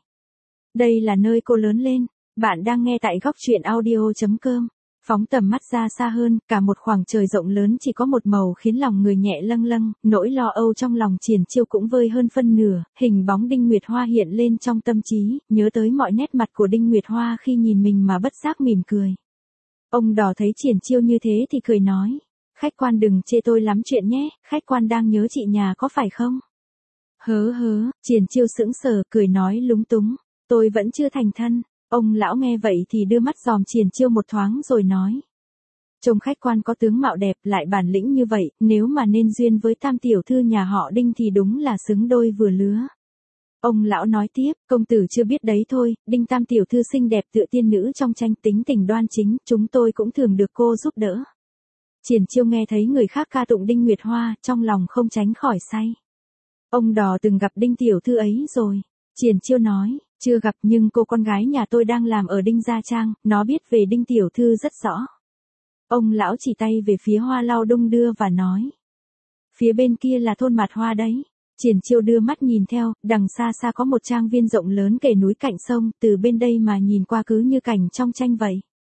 Đây là nơi cô lớn lên. Bạn đang nghe tại góc truyện audio.com. Phóng tầm mắt ra xa hơn, cả một khoảng trời rộng lớn chỉ có một màu khiến lòng người nhẹ lâng lâng, nỗi lo âu trong lòng Triển Chiêu cũng vơi hơn phân nửa, hình bóng Đinh Nguyệt Hoa hiện lên trong tâm trí, nhớ tới mọi nét mặt của Đinh Nguyệt Hoa khi nhìn mình mà bất giác mỉm cười. Ông Đò thấy Triển Chiêu như thế thì cười nói, khách quan đừng chê tôi lắm chuyện nhé, khách quan đang nhớ chị nhà có phải không? Hớ, Triển Chiêu sững sờ, cười nói lúng túng, tôi vẫn chưa thành thân. Ông lão nghe vậy thì đưa mắt dòm Triển Chiêu một thoáng rồi nói. Trông khách quan có tướng mạo đẹp lại bản lĩnh như vậy, nếu mà nên duyên với tam tiểu thư nhà họ Đinh thì đúng là xứng đôi vừa lứa. Ông lão nói tiếp, công tử chưa biết đấy thôi, Đinh tam tiểu thư xinh đẹp tựa tiên nữ trong tranh, tính tình đoan chính, chúng tôi cũng thường được cô giúp đỡ. Triển Chiêu nghe thấy người khác ca tụng Đinh Nguyệt Hoa, trong lòng không tránh khỏi say. Ông Đò từng gặp Đinh tiểu thư ấy rồi. Triển Chiêu nói. Chưa gặp nhưng cô con gái nhà tôi đang làm ở Đinh Gia Trang, nó biết về Đinh tiểu thư rất rõ. Ông lão chỉ tay về phía hoa lau đung đưa và nói. Phía bên kia là thôn Mạt Hoa đấy. Triển Chiêu đưa mắt nhìn theo, đằng xa xa có một trang viên rộng lớn kề núi cạnh sông, từ bên đây mà nhìn qua cứ như cảnh trong tranh vậy.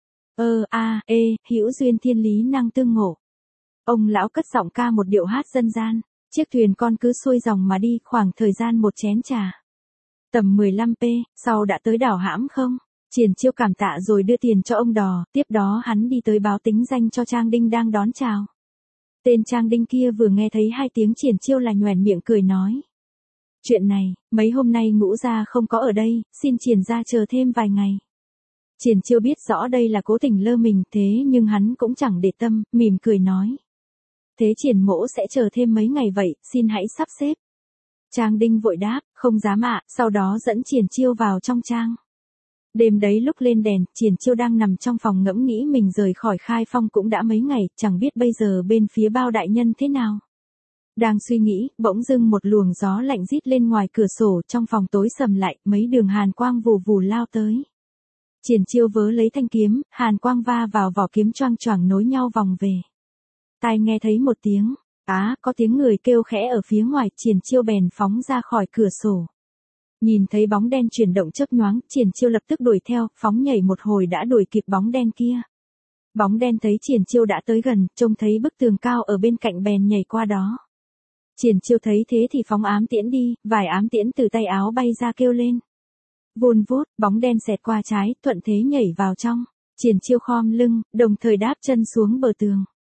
Hữu duyên thiên lý năng tương ngộ. Ông lão cất giọng ca một điệu hát dân gian, chiếc thuyền con cứ xuôi dòng mà đi, khoảng thời gian một chén trà. Tầm 15p, sau đã tới đảo hãm không? Triển Chiêu cảm tạ rồi đưa tiền cho ông Đò, tiếp đó hắn đi tới báo tính danh cho Trang Đinh đang đón chào. Tên Trang Đinh kia vừa nghe thấy hai tiếng Triển Chiêu là nhoẻn miệng cười nói. Chuyện này, mấy hôm nay Ngũ gia không có ở đây, xin Triển gia chờ thêm vài ngày. Triển Chiêu biết rõ đây là cố tình lơ mình, thế nhưng hắn cũng chẳng để tâm, mỉm cười nói. Thế Triển mỗ sẽ chờ thêm mấy ngày vậy, xin hãy sắp xếp. Trang Đinh vội đáp, không dám ạ, sau đó dẫn Triển Chiêu vào trong trang. Đêm đấy lúc lên đèn, Triển Chiêu đang nằm trong phòng ngẫm nghĩ mình rời khỏi Khai Phong cũng đã mấy ngày, chẳng biết bây giờ bên phía Bao đại nhân thế nào. Đang suy nghĩ, bỗng dưng một luồng gió lạnh rít lên ngoài cửa sổ, trong phòng tối sầm lại, mấy đường hàn quang vù vù lao tới. Triển Chiêu vớ lấy thanh kiếm, hàn quang va vào vỏ kiếm choang choảng nối nhau vòng về. Tai nghe thấy một tiếng. Có tiếng người kêu khẽ ở phía ngoài, Triển Chiêu bèn phóng ra khỏi cửa sổ. Nhìn thấy bóng đen chuyển động chớp nhoáng, Triển Chiêu lập tức đuổi theo, phóng nhảy một hồi đã đuổi kịp bóng đen kia. Bóng đen thấy Triển Chiêu đã tới gần, trông thấy bức tường cao ở bên cạnh bèn nhảy qua đó. Triển Chiêu thấy thế thì phóng ám tiễn đi, vài ám tiễn từ tay áo bay ra kêu lên. Vun vút, bóng đen xẹt qua trái, thuận thế nhảy vào trong. Triển Chiêu khom lưng, đồng thời đáp chân xuống bờ tường.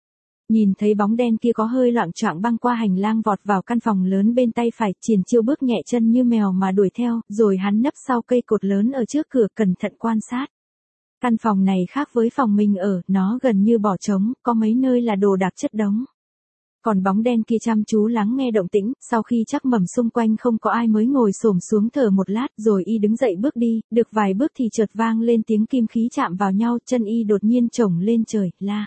Nhìn thấy bóng đen kia có hơi loạng choạng băng qua hành lang vọt vào căn phòng lớn bên tay phải, Triển Chiêu bước nhẹ chân như mèo mà đuổi theo, rồi hắn nấp sau cây cột lớn ở trước cửa cẩn thận quan sát. Căn phòng này khác với phòng mình ở, nó gần như bỏ trống, có mấy nơi là đồ đạc chất đống. Còn bóng đen kia chăm chú lắng nghe động tĩnh, sau khi chắc mẩm xung quanh không có ai mới ngồi xổm xuống thở một lát, rồi y đứng dậy bước đi, được vài bước thì chợt vang lên tiếng kim khí chạm vào nhau, chân y đột nhiên chổng lên trời, la.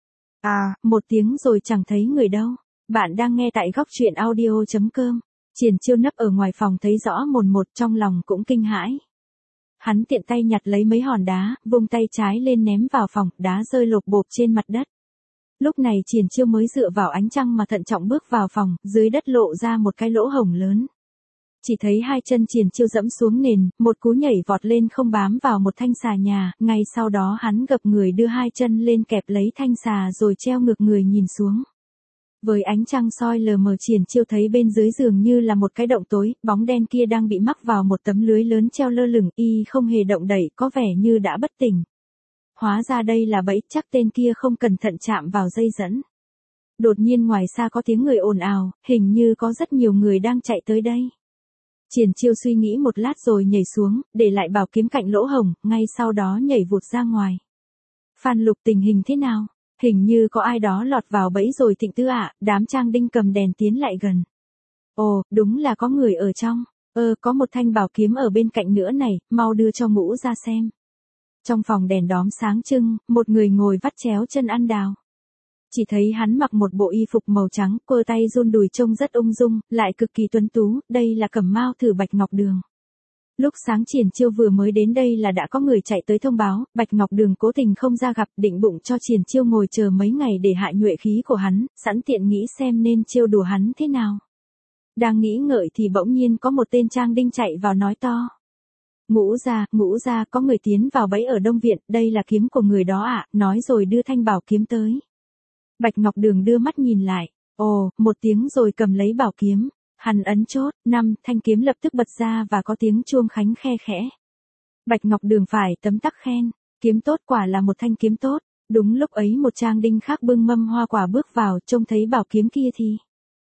Một tiếng rồi chẳng thấy người đâu. Bạn đang nghe tại góc truyện audio.com. Triển Chiêu nấp ở ngoài phòng thấy rõ mồn một, trong lòng cũng kinh hãi. Hắn tiện tay nhặt lấy mấy hòn đá, vung tay trái lên ném vào phòng, đá rơi lộp bộp trên mặt đất. Lúc này Triển Chiêu mới dựa vào ánh trăng mà thận trọng bước vào phòng, dưới đất lộ ra một cái lỗ hổng lớn. Chỉ thấy hai chân Triển Chiêu dẫm xuống nền, một cú nhảy vọt lên không bám vào một thanh xà nhà, ngay sau đó hắn gập người đưa hai chân lên kẹp lấy thanh xà rồi treo ngược người nhìn xuống. Với ánh trăng soi lờ mờ, Triển Chiêu thấy bên dưới giường như là một cái động tối, bóng đen kia đang bị mắc vào một tấm lưới lớn treo lơ lửng, y không hề động đậy, có vẻ như đã bất tỉnh. Hóa ra đây là bẫy, chắc tên kia không cẩn thận chạm vào dây dẫn. Đột nhiên ngoài xa có tiếng người ồn ào, hình như có rất nhiều người đang chạy tới đây. Triển Chiêu suy nghĩ một lát rồi nhảy xuống, để lại bảo kiếm cạnh lỗ hổng, ngay sau đó nhảy vụt ra ngoài. Phan Lục, tình hình thế nào? Hình như có ai đó lọt vào bẫy rồi Thịnh Tứ ạ. Đám Trang Đinh cầm đèn tiến lại gần. Ồ, đúng là có người ở trong. Có một thanh bảo kiếm ở bên cạnh nữa này, mau đưa cho Ngũ ra xem. Trong phòng đèn đóm sáng trưng, một người ngồi vắt chéo chân ăn đào. Chỉ thấy hắn mặc một bộ y phục màu trắng, cơ tay run đùi trông rất ung dung, lại cực kỳ tuấn tú, đây là Cẩm Mao Thử Bạch Ngọc Đường. Lúc sáng Triển Chiêu vừa mới đến đây là đã có người chạy tới thông báo, Bạch Ngọc Đường cố tình không ra gặp, định bụng cho Triển Chiêu ngồi chờ mấy ngày để hại nhuệ khí của hắn, sẵn tiện nghĩ xem nên trêu đùa hắn thế nào. Đang nghĩ ngợi thì bỗng nhiên có một tên Trang Đinh chạy vào nói to. Ngũ ra, có người tiến vào bẫy ở Đông Viện, đây là kiếm của người đó ạ, nói rồi đưa thanh bảo kiếm tới. Bạch Ngọc Đường đưa mắt nhìn lại, một tiếng rồi cầm lấy bảo kiếm, hắn ấn chốt, thanh kiếm lập tức bật ra và có tiếng chuông khánh khe khẽ. Bạch Ngọc Đường phải tấm tắc khen, kiếm tốt, quả là một thanh kiếm tốt. Đúng lúc ấy một Trang Đinh khác bưng mâm hoa quả bước vào, trông thấy bảo kiếm kia thì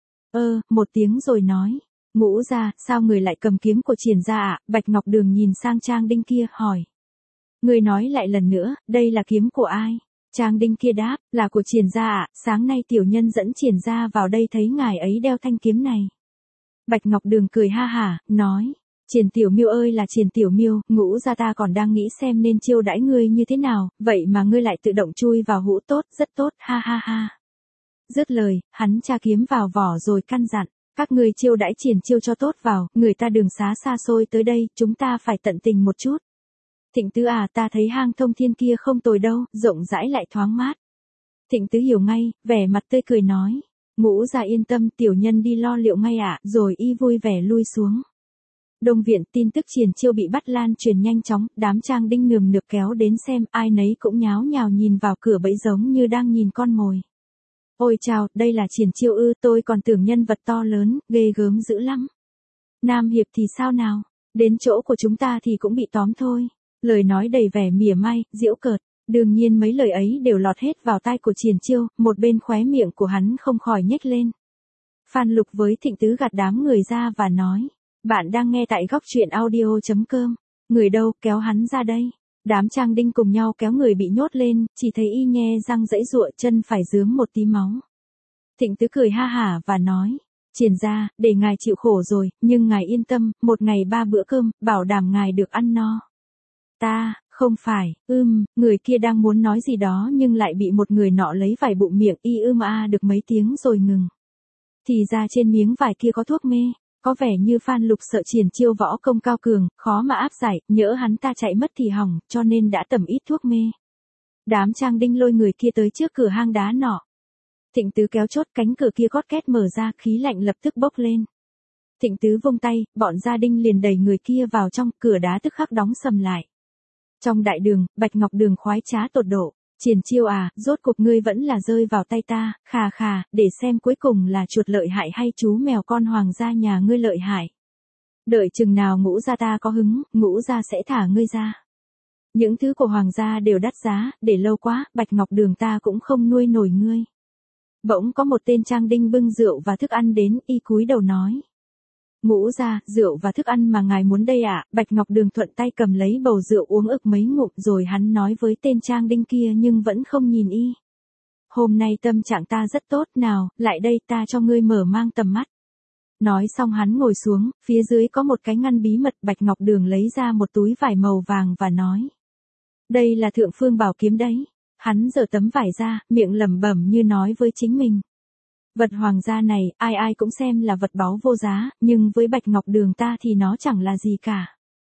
một tiếng rồi nói. Ngũ ra, sao người lại cầm kiếm của Triển gia ạ? Bạch Ngọc Đường nhìn sang Trang Đinh kia, hỏi. Người nói lại lần nữa, đây là kiếm của ai? Trang Đinh kia đáp, là của Triển gia ạ, sáng nay tiểu nhân dẫn Triển gia vào đây thấy ngài ấy đeo thanh kiếm này. Bạch Ngọc Đường cười ha hả, nói. Triển Tiểu Miêu ơi là Triển Tiểu Miêu, Ngũ gia ta còn đang nghĩ xem nên chiêu đãi ngươi như thế nào, vậy mà ngươi lại tự động chui vào hũ, tốt, rất tốt, ha ha ha. Dứt lời, hắn tra kiếm vào vỏ rồi căn dặn. Các ngươi chiêu đãi Triển Chiêu cho tốt vào, người ta đường xá xa xôi tới đây, chúng ta phải tận tình một chút. Thịnh Tứ à, ta thấy hang Thông Thiên kia không tồi đâu, rộng rãi lại thoáng mát. Thịnh Tứ hiểu ngay, vẻ mặt tươi cười nói. Ngũ gia yên tâm, tiểu nhân đi lo liệu ngay ạ, rồi y vui vẻ lui xuống. Đông Viện, tin tức Triển Chiêu bị bắt lan truyền nhanh chóng, đám Trang Đinh nườm nượp kéo đến xem, ai nấy cũng nháo nhào nhìn vào cửa bẫy giống như đang nhìn con mồi. Ôi chào, đây là Triển Chiêu ư, tôi còn tưởng nhân vật to lớn, ghê gớm dữ lắm. Nam Hiệp thì sao nào, đến chỗ của chúng ta thì cũng bị tóm thôi. Lời nói đầy vẻ mỉa mai, giễu cợt, đương nhiên mấy lời ấy đều lọt hết vào tai của Triển Chiêu, một bên khóe miệng của hắn không khỏi nhếch lên. Phan Lục với Thịnh Tứ gạt đám người ra và nói, bạn đang nghe tại góc truyện audio.com, người đâu, kéo hắn ra đây. Đám Trang Đinh cùng nhau kéo người bị nhốt lên, chỉ thấy y nhe răng giãy giụa, chân phải rướm một tí máu. Thịnh Tứ cười ha hả và nói, Triển gia, để ngài chịu khổ rồi, nhưng ngài yên tâm, một ngày 3 bữa cơm, bảo đảm ngài được ăn no. Ta, không phải, người kia đang muốn nói gì đó nhưng lại bị một người nọ lấy vải bụng miệng, y được mấy tiếng rồi ngừng. Thì ra trên miếng vải kia có thuốc mê. Có vẻ như Phan Lục sợ Triển Chiêu võ công cao cường, khó mà áp giải, nhỡ hắn ta chạy mất thì hỏng, cho nên đã tẩm ít thuốc mê. Đám Trang Đinh lôi người kia tới trước cửa hang đá nọ. Thịnh Tứ kéo chốt, cánh cửa kia gót két mở ra, khí lạnh lập tức bốc lên. Thịnh Tứ vung tay, bọn gia đình liền đẩy người kia vào trong, cửa đá tức khắc đóng sầm lại. Trong đại đường, Bạch Ngọc Đường khoái trá tột độ. Triển Chiêu à, rốt cuộc ngươi vẫn là rơi vào tay ta, khà, để xem cuối cùng là chuột lợi hại hay chú mèo con hoàng gia nhà ngươi lợi hại. Đợi chừng nào Ngũ gia ta có hứng, Ngũ gia sẽ thả ngươi ra. Những thứ của hoàng gia đều đắt giá, để lâu quá, Bạch Ngọc Đường ta cũng không nuôi nổi ngươi. Bỗng có một tên trang đinh bưng rượu và thức ăn đến, y cúi đầu nói. Ngũ gia, rượu và thức ăn mà ngài muốn đây ạ. Bạch Ngọc Đường thuận tay cầm lấy bầu rượu uống ực mấy ngụm rồi hắn nói với tên trang đinh kia nhưng vẫn không nhìn y. Hôm nay tâm trạng ta rất tốt, nào, lại đây ta cho ngươi mở mang tầm mắt. Nói xong hắn ngồi xuống, phía dưới có một cái ngăn bí mật, Bạch Ngọc Đường lấy ra một túi vải màu vàng và nói. Đây là thượng phương bảo kiếm đấy. Hắn giở tấm vải ra, miệng lẩm bẩm như nói với chính mình. Vật hoàng gia này, ai ai cũng xem là vật báu vô giá, nhưng với Bạch Ngọc Đường ta thì nó chẳng là gì cả.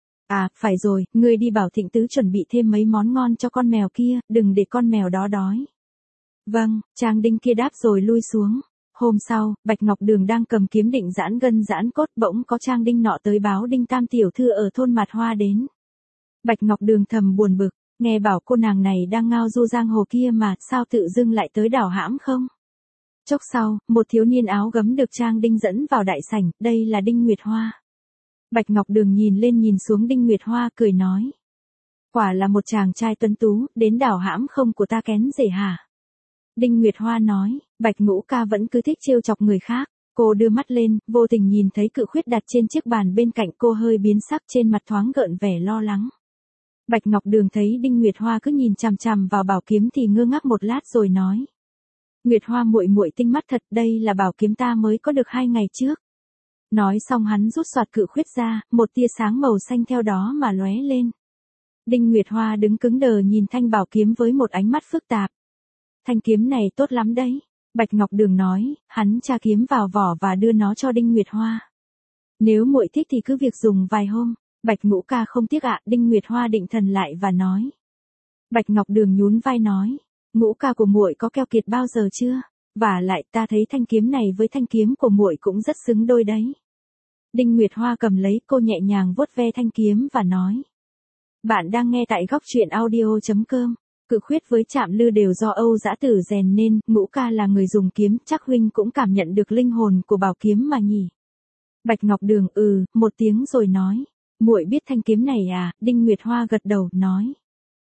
À, phải rồi, ngươi đi bảo Thịnh Tứ chuẩn bị thêm mấy món ngon cho con mèo kia, đừng để con mèo đó đói. Vâng, trang đinh kia đáp rồi lui xuống. Hôm sau, Bạch Ngọc Đường đang cầm kiếm định giãn gân giãn cốt, bỗng có trang đinh nọ tới báo Đinh Tam tiểu thư ở thôn Mạt Hoa đến. Bạch Ngọc Đường thầm buồn bực, nghe bảo cô nàng này đang ngao du giang hồ kia mà, sao tự dưng lại tới đảo hãm không? Chốc sau, một thiếu niên áo gấm được trang đinh dẫn vào đại sảnh, đây là Đinh Nguyệt Hoa. Bạch Ngọc Đường nhìn lên nhìn xuống Đinh Nguyệt Hoa cười nói. Quả là một chàng trai tuấn tú, đến đảo hãm không của ta kén rể hả? Đinh Nguyệt Hoa nói, Bạch Ngũ ca vẫn cứ thích trêu chọc người khác. Cô đưa mắt lên, vô tình nhìn thấy cự khuyết đặt trên chiếc bàn bên cạnh, cô hơi biến sắc, trên mặt thoáng gợn vẻ lo lắng. Bạch Ngọc Đường thấy Đinh Nguyệt Hoa cứ nhìn chằm chằm vào bảo kiếm thì ngơ ngác một lát rồi nói. Nguyệt Hoa muội muội tinh mắt thật, đây là bảo kiếm ta mới có được 2 ngày trước. Nói xong hắn rút xoạt cự khuyết ra, một tia sáng màu xanh theo đó mà lóe lên. Đinh Nguyệt Hoa đứng cứng đờ nhìn thanh bảo kiếm với một ánh mắt phức tạp. Thanh kiếm này tốt lắm đấy. Bạch Ngọc Đường nói, hắn tra kiếm vào vỏ và đưa nó cho Đinh Nguyệt Hoa. Nếu muội thích thì cứ việc dùng vài hôm. Bạch Ngũ ca không tiếc ạ. Đinh Nguyệt Hoa định thần lại và nói. Bạch Ngọc Đường nhún vai nói. Ngũ ca của muội có keo kiệt bao giờ chưa? Vả lại ta thấy thanh kiếm này với thanh kiếm của muội cũng rất xứng đôi đấy. Đinh Nguyệt Hoa cầm lấy, cô nhẹ nhàng vuốt ve thanh kiếm và nói. Bạn đang nghe tại góc truyện audio.com. Cự khuyết với chạm lư đều do Âu Dã Tử rèn nên, Ngũ ca là người dùng kiếm, chắc huynh cũng cảm nhận được linh hồn của bảo kiếm mà nhỉ. Bạch Ngọc Đường một tiếng rồi nói. Muội biết thanh kiếm này à? Đinh Nguyệt Hoa gật đầu, nói.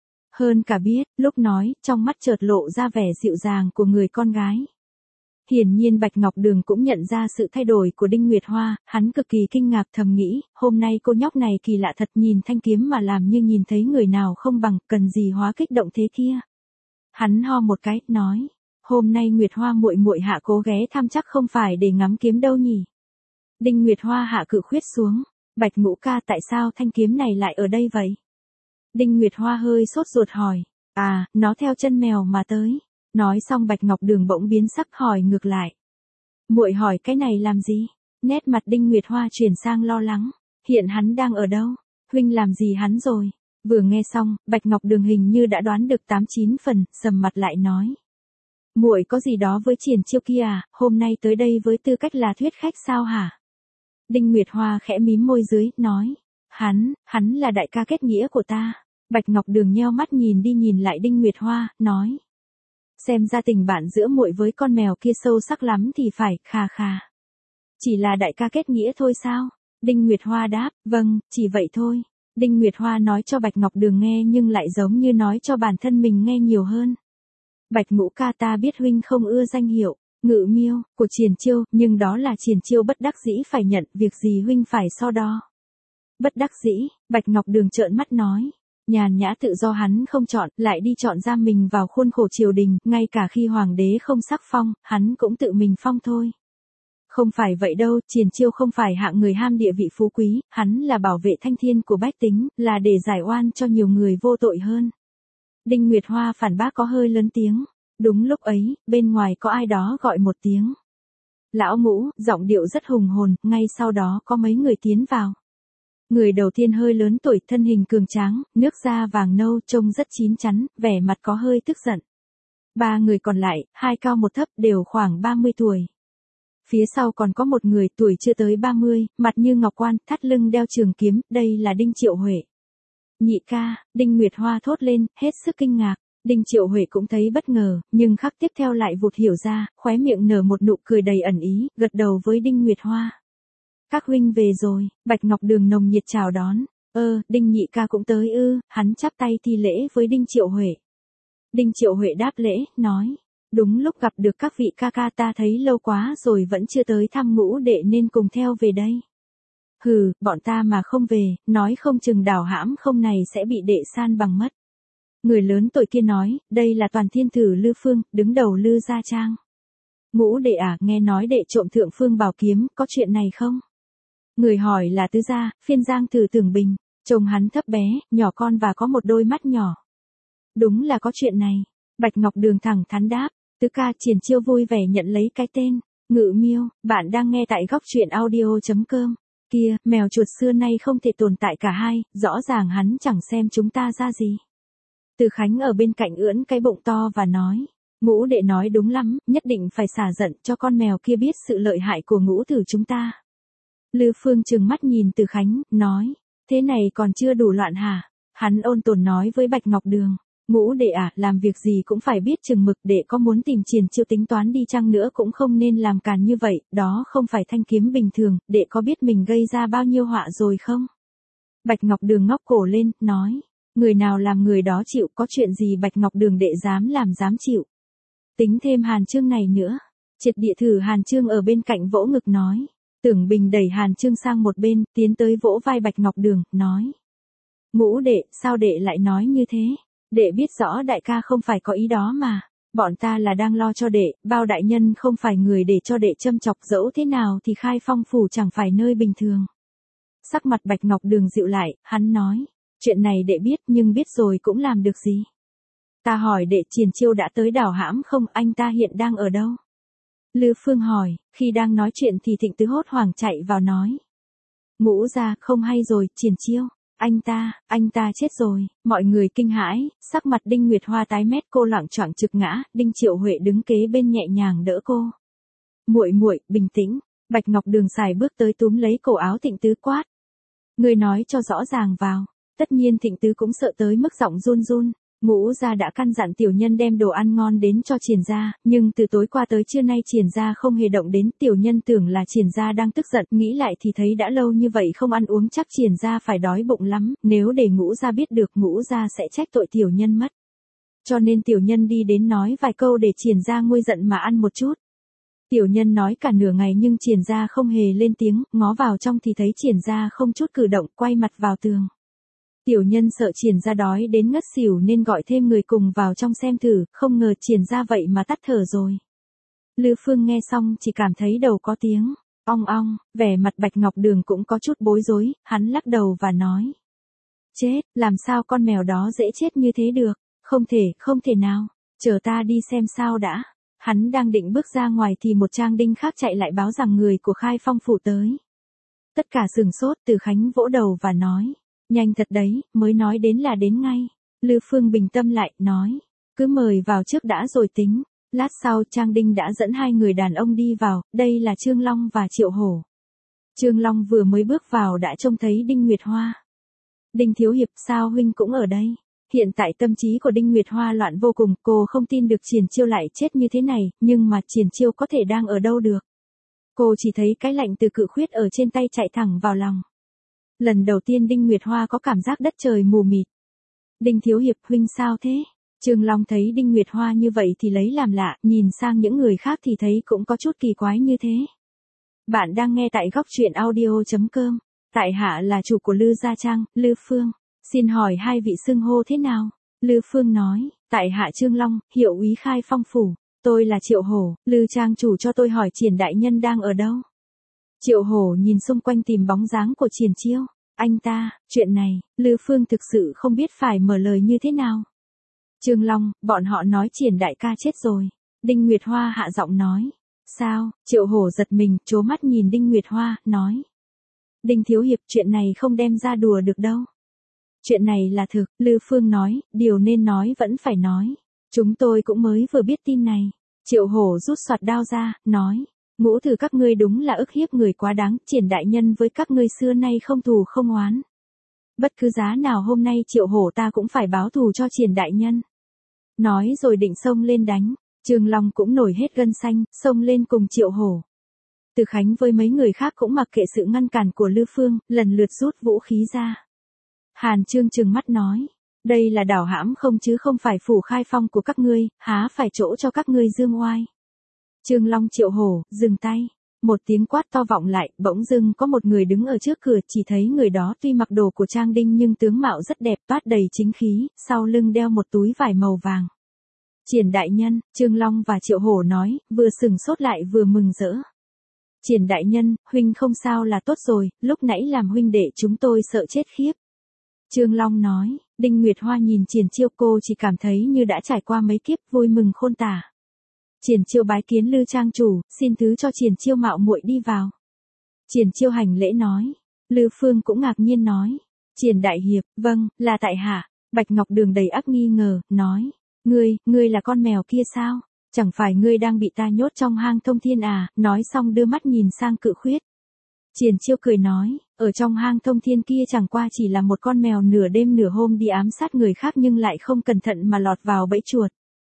Hơn cả biết, lúc nói, trong mắt chợt lộ ra vẻ dịu dàng của người con gái. Hiển nhiên Bạch Ngọc Đường cũng nhận ra sự thay đổi của Đinh Nguyệt Hoa, hắn cực kỳ kinh ngạc thầm nghĩ, hôm nay cô nhóc này kỳ lạ thật, nhìn thanh kiếm mà làm như nhìn thấy người nào không bằng, cần gì hóa kích động thế kia. Hắn ho một cái, nói, hôm nay Nguyệt Hoa muội muội hạ cố ghé thăm chắc không phải để ngắm kiếm đâu nhỉ. Đinh Nguyệt Hoa hạ cự khuyết xuống, Bạch Ngũ ca tại sao thanh kiếm này lại ở đây vậy? Đinh Nguyệt Hoa hơi sốt ruột hỏi, à, nó theo chân mèo mà tới. Nói xong Bạch Ngọc Đường bỗng biến sắc hỏi ngược lại. Muội hỏi cái này làm gì? Nét mặt Đinh Nguyệt Hoa chuyển sang lo lắng. Hiện hắn đang ở đâu? Huynh làm gì hắn rồi? Vừa nghe xong, Bạch Ngọc Đường hình như đã đoán được 8-9 phần, sầm mặt lại nói. Muội có gì đó với Triển Chiêu kia à? Hôm nay tới đây với tư cách là thuyết khách sao hả? Đinh Nguyệt Hoa khẽ mím môi dưới, nói. Hắn là đại ca kết nghĩa của ta. Bạch Ngọc Đường nheo mắt nhìn đi nhìn lại Đinh Nguyệt Hoa, nói. Xem ra tình bạn giữa muội với con mèo kia sâu sắc lắm thì phải, khà khà. Chỉ là đại ca kết nghĩa thôi sao? Đinh Nguyệt Hoa đáp, vâng, chỉ vậy thôi. Đinh Nguyệt Hoa nói cho Bạch Ngọc Đường nghe nhưng lại giống như nói cho bản thân mình nghe nhiều hơn. Bạch Ngũ ca, ta biết huynh không ưa danh hiệu Ngự Miêu của Triển Chiêu, nhưng đó là Triển Chiêu bất đắc dĩ phải nhận, việc gì huynh phải so đo. Bất đắc dĩ, Bạch Ngọc Đường trợn mắt nói. Nhàn nhã tự do hắn không chọn, lại đi chọn giam mình vào khuôn khổ triều đình, ngay cả khi hoàng đế không sắc phong, hắn cũng tự mình phong thôi. Không phải vậy đâu, Triển Chiêu không phải hạng người ham địa vị phú quý, hắn là bảo vệ thanh thiên của bách tính, là để giải oan cho nhiều người vô tội hơn. Đinh Nguyệt Hoa phản bác có hơi lớn tiếng. Đúng lúc ấy, bên ngoài có ai đó gọi một tiếng. Lão Ngũ, giọng điệu rất hùng hồn, ngay sau đó có mấy người tiến vào. Người đầu tiên hơi lớn tuổi, thân hình cường tráng, nước da vàng nâu, trông rất chín chắn, vẻ mặt có hơi tức giận. 3 người còn lại, 2 cao 1 thấp, đều khoảng 30 tuổi. Phía sau còn có một người tuổi chưa tới 30, mặt như ngọc quan, thắt lưng đeo trường kiếm, đây là Đinh Triệu Huệ. Nhị ca, Đinh Nguyệt Hoa thốt lên, hết sức kinh ngạc. Đinh Triệu Huệ cũng thấy bất ngờ, nhưng khắc tiếp theo lại vụt hiểu ra, khóe miệng nở một nụ cười đầy ẩn ý, gật đầu với Đinh Nguyệt Hoa. Các huynh về rồi, Bạch Ngọc Đường nồng nhiệt chào đón. Đinh nhị ca cũng tới ư? Hắn chắp tay thi lễ với Đinh Triệu Huệ. Đinh Triệu Huệ đáp lễ, nói. Đúng lúc gặp được các vị ca ca, ta thấy lâu quá rồi vẫn chưa tới thăm Ngũ đệ nên cùng theo về đây. Hừ, bọn ta mà không về, nói không chừng đảo hãm không này sẽ bị đệ san bằng mất. Người lớn tuổi kia nói, đây là toàn thiên tử Lư Phương, đứng đầu Lư Gia Trang. Ngũ đệ à, nghe nói đệ trộm Thượng Phương bảo kiếm, có chuyện này không? Người hỏi là tứ gia, phiên giang tử Tưởng Bình, trông hắn thấp bé, nhỏ con và có một đôi mắt nhỏ. Đúng là có chuyện này. Bạch Ngọc Đường thẳng thắn đáp, tứ ca. Triển Chiêu vui vẻ nhận lấy cái tên. Ngự Miêu, bạn đang nghe tại góc truyện audio.com. Kia, mèo chuột xưa nay không thể tồn tại cả hai, rõ ràng hắn chẳng xem chúng ta ra gì. Từ Khánh ở bên cạnh ưỡn cái bụng to và nói, Ngũ đệ nói đúng lắm, nhất định phải xả giận cho con mèo kia biết sự lợi hại của Ngũ tử chúng ta. Lư Phương trừng mắt nhìn Từ Khánh, nói, thế này còn chưa đủ loạn hả? Hắn ôn tồn nói với Bạch Ngọc Đường, Ngũ đệ à, làm việc gì cũng phải biết chừng mực, đệ có muốn tìm Triển Chiêu tính toán đi chăng nữa cũng không nên làm càn như vậy, đó không phải thanh kiếm bình thường, đệ có biết mình gây ra bao nhiêu họa rồi không? Bạch Ngọc Đường ngóc cổ lên, nói, người nào làm người đó chịu, có chuyện gì Bạch Ngọc Đường đệ dám làm dám chịu. Tính thêm Hàn Chương này nữa. Triệt địa thử Hàn Chương ở bên cạnh vỗ ngực nói. Tưởng Bình đẩy Hàn Chương sang một bên, tiến tới vỗ vai Bạch Ngọc Đường, nói. Ngũ đệ, sao đệ lại nói như thế? Đệ biết rõ đại ca không phải có ý đó mà. Bọn ta là đang lo cho đệ, bao đại nhân không phải người để cho đệ châm chọc, dẫu thế nào thì Khai Phong phủ chẳng phải nơi bình thường. Sắc mặt Bạch Ngọc Đường dịu lại, hắn nói. Chuyện này đệ biết, nhưng biết rồi cũng làm được gì? Ta hỏi đệ, Triển Chiêu đã tới đảo hãm không, anh ta hiện đang ở đâu? Lư Phương hỏi, khi đang nói chuyện thì Thịnh Tứ hốt hoảng chạy vào nói. Ngũ gia, không hay rồi, Triển Chiêu, anh ta chết rồi. Mọi người kinh hãi, sắc mặt Đinh Nguyệt Hoa tái mét, cô loạng choạng trực ngã, Đinh Triệu Huệ đứng kế bên nhẹ nhàng đỡ cô. Muội muội, bình tĩnh. Bạch Ngọc Đường xài bước tới túm lấy cổ áo Thịnh Tứ quát. Người nói cho rõ ràng vào. Tất nhiên Thịnh Tứ cũng sợ tới mức giọng run run. Ngũ gia đã căn dặn tiểu nhân đem đồ ăn ngon đến cho Triển gia, nhưng từ tối qua tới trưa nay Triển gia không hề động đến, tiểu nhân tưởng là Triển gia đang tức giận, nghĩ lại thì thấy đã lâu như vậy không ăn uống chắc Triển gia phải đói bụng lắm, nếu để Ngũ gia biết được Ngũ gia sẽ trách tội tiểu nhân mất. Cho nên tiểu nhân đi đến nói vài câu để Triển gia nguôi giận mà ăn một chút. Tiểu nhân nói cả nửa ngày nhưng Triển gia không hề lên tiếng, ngó vào trong thì thấy Triển gia không chút cử động, quay mặt vào tường. Tiểu nhân sợ Triển gia đói đến ngất xỉu nên gọi thêm người cùng vào trong xem thử, không ngờ Triển gia vậy mà tắt thở rồi. Lư Phương nghe xong chỉ cảm thấy đầu có tiếng, ong ong, vẻ mặt Bạch Ngọc Đường cũng có chút bối rối, hắn lắc đầu và nói. Chết, làm sao con mèo đó dễ chết như thế được, không thể nào, chờ ta đi xem sao đã. Hắn đang định bước ra ngoài thì một trang đinh khác chạy lại báo rằng người của Khai Phong phủ tới. Tất cả sửng sốt, Từ Khánh vỗ đầu và nói. Nhanh thật đấy, mới nói đến là đến ngay. Lư Phương bình tâm lại, nói. Cứ mời vào trước đã rồi tính. Lát sau Trang Đinh đã dẫn hai người đàn ông đi vào, đây là Trương Long và Triệu Hổ. Trương Long vừa mới bước vào đã trông thấy Đinh Nguyệt Hoa. Đinh thiếu hiệp, sao huynh cũng ở đây? Hiện tại tâm trí của Đinh Nguyệt Hoa loạn vô cùng, cô không tin được Triển Chiêu lại chết như thế này, nhưng mà Triển Chiêu có thể đang ở đâu được. Cô chỉ thấy cái lạnh từ cự khuyết ở trên tay chạy thẳng vào lòng. Lần đầu tiên Đinh Nguyệt Hoa có cảm giác đất trời mù mịt. Đinh thiếu hiệp, huynh sao thế? Trương Long thấy Đinh Nguyệt Hoa như vậy thì lấy làm lạ, nhìn sang những người khác thì thấy cũng có chút kỳ quái như thế. Bạn đang nghe tại góc truyện audio.com. Tại hạ là chủ của Lư Gia Trang, Lư Phương. Xin hỏi hai vị xưng hô thế nào? Lư Phương nói, tại hạ Trương Long, hiệu úy Khai Phong phủ. Tôi là Triệu Hổ, Lư Trang chủ cho tôi hỏi Triển đại nhân đang ở đâu? Triệu Hổ nhìn xung quanh tìm bóng dáng của Triển Chiêu. Anh ta, chuyện này, Lư Phương thực sự không biết phải mở lời như thế nào. Trương Long, bọn họ nói Triển đại ca chết rồi. Đinh Nguyệt Hoa hạ giọng nói. Sao? Triệu Hổ giật mình, trố mắt nhìn Đinh Nguyệt Hoa, nói. Đinh thiếu hiệp, chuyện này không đem ra đùa được đâu. Chuyện này là thực, Lư Phương nói, điều nên nói vẫn phải nói. Chúng tôi cũng mới vừa biết tin này. Triệu Hổ rút xoạt đao ra, nói. Ngũ thử các ngươi đúng là ức hiếp người quá đáng, Triển đại nhân với các ngươi xưa nay không thù không oán. Bất cứ giá nào hôm nay Triệu Hổ ta cũng phải báo thù cho Triển đại nhân. Nói rồi định xông lên đánh, Trương Long cũng nổi hết gân xanh, xông lên cùng Triệu Hổ. Từ Khánh với mấy người khác cũng mặc kệ sự ngăn cản của Lư Phương, lần lượt rút vũ khí ra. Hàn Chương trừng mắt nói, Đây là đảo hãm không chứ không phải phủ khai phong của các ngươi, há phải chỗ cho các ngươi dương oai. Trương Long Triệu Hổ, dừng tay. Một tiếng quát to vọng lại, bỗng dưng có một người đứng ở trước cửa, chỉ thấy người đó tuy mặc đồ của Trang Đinh nhưng tướng mạo rất đẹp, toát đầy chính khí, sau lưng đeo một túi vải màu vàng. Triển đại nhân, Trương Long và Triệu Hổ nói, vừa sừng sốt lại vừa mừng rỡ. Triển đại nhân, huynh không sao là tốt rồi, lúc nãy làm huynh đệ chúng tôi sợ chết khiếp. Trương Long nói, Đinh Nguyệt Hoa nhìn Triển Chiêu, cô chỉ cảm thấy như đã trải qua mấy kiếp, vui mừng khôn tả. Triển Chiêu bái kiến Lư trang chủ, xin thứ cho Triển Chiêu mạo muội đi vào. Triển Chiêu hành lễ nói. Lư Phương cũng ngạc nhiên nói. Triển đại hiệp, vâng, là tại hạ. Bạch Ngọc Đường đầy ắp nghi ngờ, nói. Ngươi là con mèo kia sao? Chẳng phải ngươi đang bị ta nhốt trong hang Thông Thiên à? Nói xong đưa mắt nhìn sang Cự Khuyết. Triển Chiêu cười nói, ở trong hang Thông Thiên kia chẳng qua chỉ là một con mèo nửa đêm nửa hôm đi ám sát người khác nhưng lại không cẩn thận mà lọt vào bẫy chuột.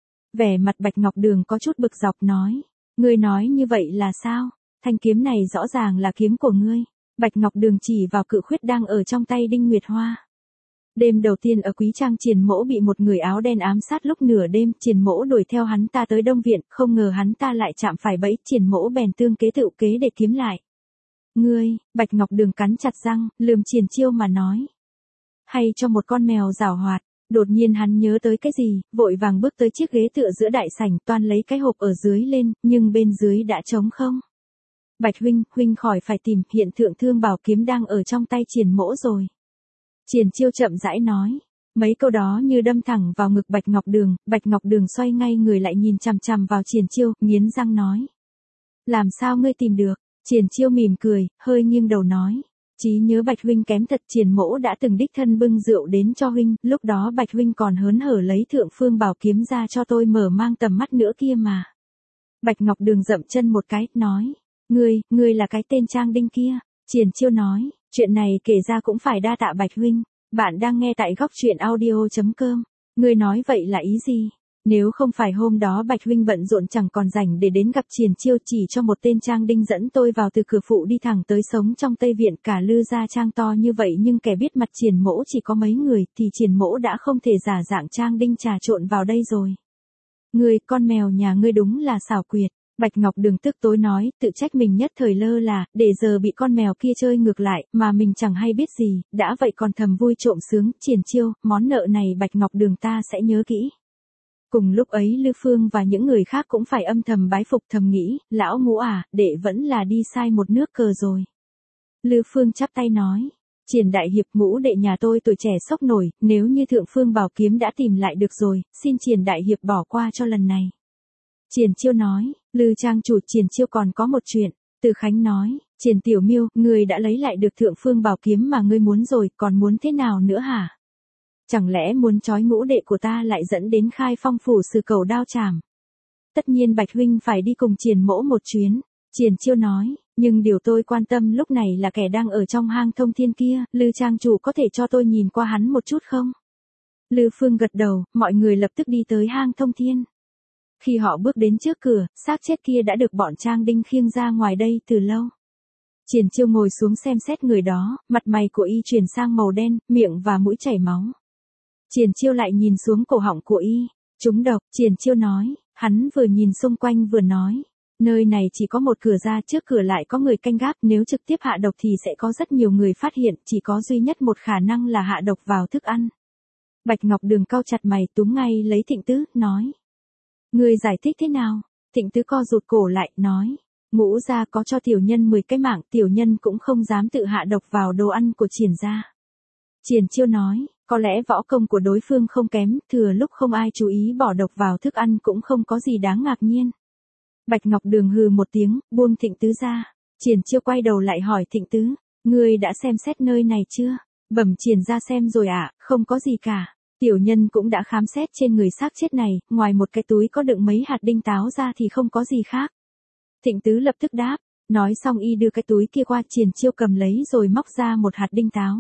Vẻ mặt Bạch Ngọc Đường có chút bực dọc nói, ngươi nói như vậy là sao? Thanh kiếm này rõ ràng là kiếm của ngươi. Bạch Ngọc Đường chỉ vào Cự Khuyết đang ở trong tay Đinh Nguyệt Hoa. Đêm đầu tiên ở Quý Trang Triển Mỗ bị một người áo đen ám sát lúc nửa đêm, Triển Mỗ đuổi theo hắn ta tới Đông Viện, không ngờ hắn ta lại chạm phải bẫy, Triển Mỗ bèn tương kế tựu kế để kiếm lại. Ngươi, Bạch Ngọc Đường cắn chặt răng, lườm Triển Chiêu mà nói. Hay cho một con mèo giảo hoạt. Đột nhiên hắn nhớ tới cái gì, vội vàng bước tới chiếc ghế tựa giữa đại sảnh, toan lấy cái hộp ở dưới lên, nhưng bên dưới đã trống không. Bạch huynh khỏi phải tìm, hiện thượng thương bảo kiếm đang ở trong tay Triển Mỗ rồi. Triển Chiêu chậm rãi nói. Mấy câu đó như đâm thẳng vào ngực Bạch Ngọc Đường xoay ngay người lại nhìn chằm chằm vào Triển Chiêu, nghiến răng nói. Làm sao ngươi tìm được? Triển Chiêu mỉm cười, hơi nghiêng đầu nói. Trí nhớ Bạch huynh kém thật, Triển Mỗ đã từng đích thân bưng rượu đến cho huynh, lúc đó Bạch huynh còn hớn hở lấy thượng phương bảo kiếm ra cho tôi mở mang tầm mắt nữa kia mà. Bạch Ngọc Đường dậm chân một cái, nói. Ngươi là cái tên Trang Đinh kia. Triển Chiêu nói, chuyện này kể ra cũng phải đa tạ Bạch huynh. Bạn đang nghe tại góc truyện audio.com. Ngươi nói vậy là ý gì? Nếu không phải hôm đó Bạch huynh bận rộn chẳng còn rảnh để đến gặp Triển Chiêu, chỉ cho một tên Trang Đinh dẫn tôi vào từ cửa phụ đi thẳng tới sống trong Tây Viện, cả Lư gia trang to như vậy nhưng kẻ biết mặt Triển Mỗ chỉ có mấy người, thì Triển Mỗ đã không thể giả dạng Trang Đinh trà trộn vào đây rồi. Ngươi, con mèo nhà ngươi đúng là xảo quyệt. Bạch Ngọc Đường tức tối nói, tự trách mình nhất thời lơ là, để giờ bị con mèo kia chơi ngược lại, mà mình chẳng hay biết gì, đã vậy còn thầm vui trộm sướng. Triển Chiêu, món nợ này Bạch Ngọc Đường ta sẽ nhớ kỹ. Cùng lúc ấy Lư Phương và những người khác cũng phải âm thầm bái phục, thầm nghĩ, lão Ngũ à, đệ vẫn là đi sai một nước cờ rồi. Lư Phương chắp tay nói, Triển đại hiệp, Ngũ đệ nhà tôi tuổi trẻ sốc nổi, nếu như thượng phương bảo kiếm đã tìm lại được rồi, xin Triển đại hiệp bỏ qua cho lần này. Triển Chiêu nói, Lư trang chủ, Triển Chiêu còn có một chuyện. Từ Khánh nói, Triển tiểu miêu, ngươi đã lấy lại được thượng phương bảo kiếm mà ngươi muốn rồi, còn muốn thế nào nữa hả? Chẳng lẽ muốn trói Ngũ đệ của ta lại dẫn đến Khai Phong phủ xử cầu đao chảm? Tất nhiên Bạch huynh phải đi cùng Triển Mỗ một chuyến. Triển Chiêu nói, nhưng điều tôi quan tâm lúc này là kẻ đang ở trong hang Thông Thiên kia, Lư trang chủ có thể cho tôi nhìn qua hắn một chút không? Lư Phương gật đầu, mọi người lập tức đi tới hang Thông Thiên. Khi họ bước đến trước cửa, xác chết kia đã được bọn Trang Đinh khiêng ra ngoài đây từ lâu. Triển Chiêu ngồi xuống xem xét người đó, mặt mày của y chuyển sang màu đen, miệng và mũi chảy máu. Triển Chiêu lại nhìn xuống cổ họng của y, trúng độc. Triển Chiêu nói, hắn vừa nhìn xung quanh vừa nói, nơi này chỉ có một cửa ra, trước cửa lại có người canh gác, nếu trực tiếp hạ độc thì sẽ có rất nhiều người phát hiện, chỉ có duy nhất một khả năng là hạ độc vào thức ăn. Bạch Ngọc Đường cau chặt mày, túm ngay lấy Thịnh Tứ, nói. Ngươi giải thích thế nào? Thịnh Tứ co rụt cổ lại, nói. Ngũ gia có cho tiểu nhân 10 cái mạng, tiểu nhân cũng không dám tự hạ độc vào đồ ăn của Triển gia. Triển Chiêu nói, có lẽ võ công của đối phương không kém, thừa lúc không ai chú ý bỏ độc vào thức ăn cũng không có gì đáng ngạc nhiên. Bạch Ngọc Đường hừ một tiếng, buông Thịnh Tứ ra. Triển Chiêu quay đầu lại hỏi Thịnh Tứ, ngươi đã xem xét nơi này chưa? Bẩm Triển gia xem rồi ạ, không có gì cả. Tiểu nhân cũng đã khám xét trên người xác chết này, ngoài một cái túi có đựng mấy hạt đinh táo ra thì không có gì khác. Thịnh Tứ lập tức đáp, nói xong y đưa cái túi kia qua. Triển Chiêu cầm lấy rồi móc ra một hạt đinh táo.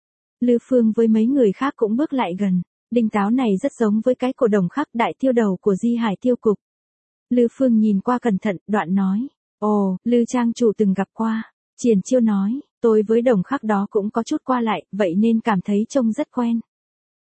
Lư Phương với mấy người khác cũng bước lại gần, đinh táo này rất giống với cái của Đồng Khắc, đại tiêu đầu của Di Hải tiêu cục. Lư Phương nhìn qua cẩn thận, đoạn nói, ồ, Lư trang chủ từng gặp qua. Triển Chiêu nói, tôi với Đồng Khắc đó cũng có chút qua lại, vậy nên cảm thấy trông rất quen.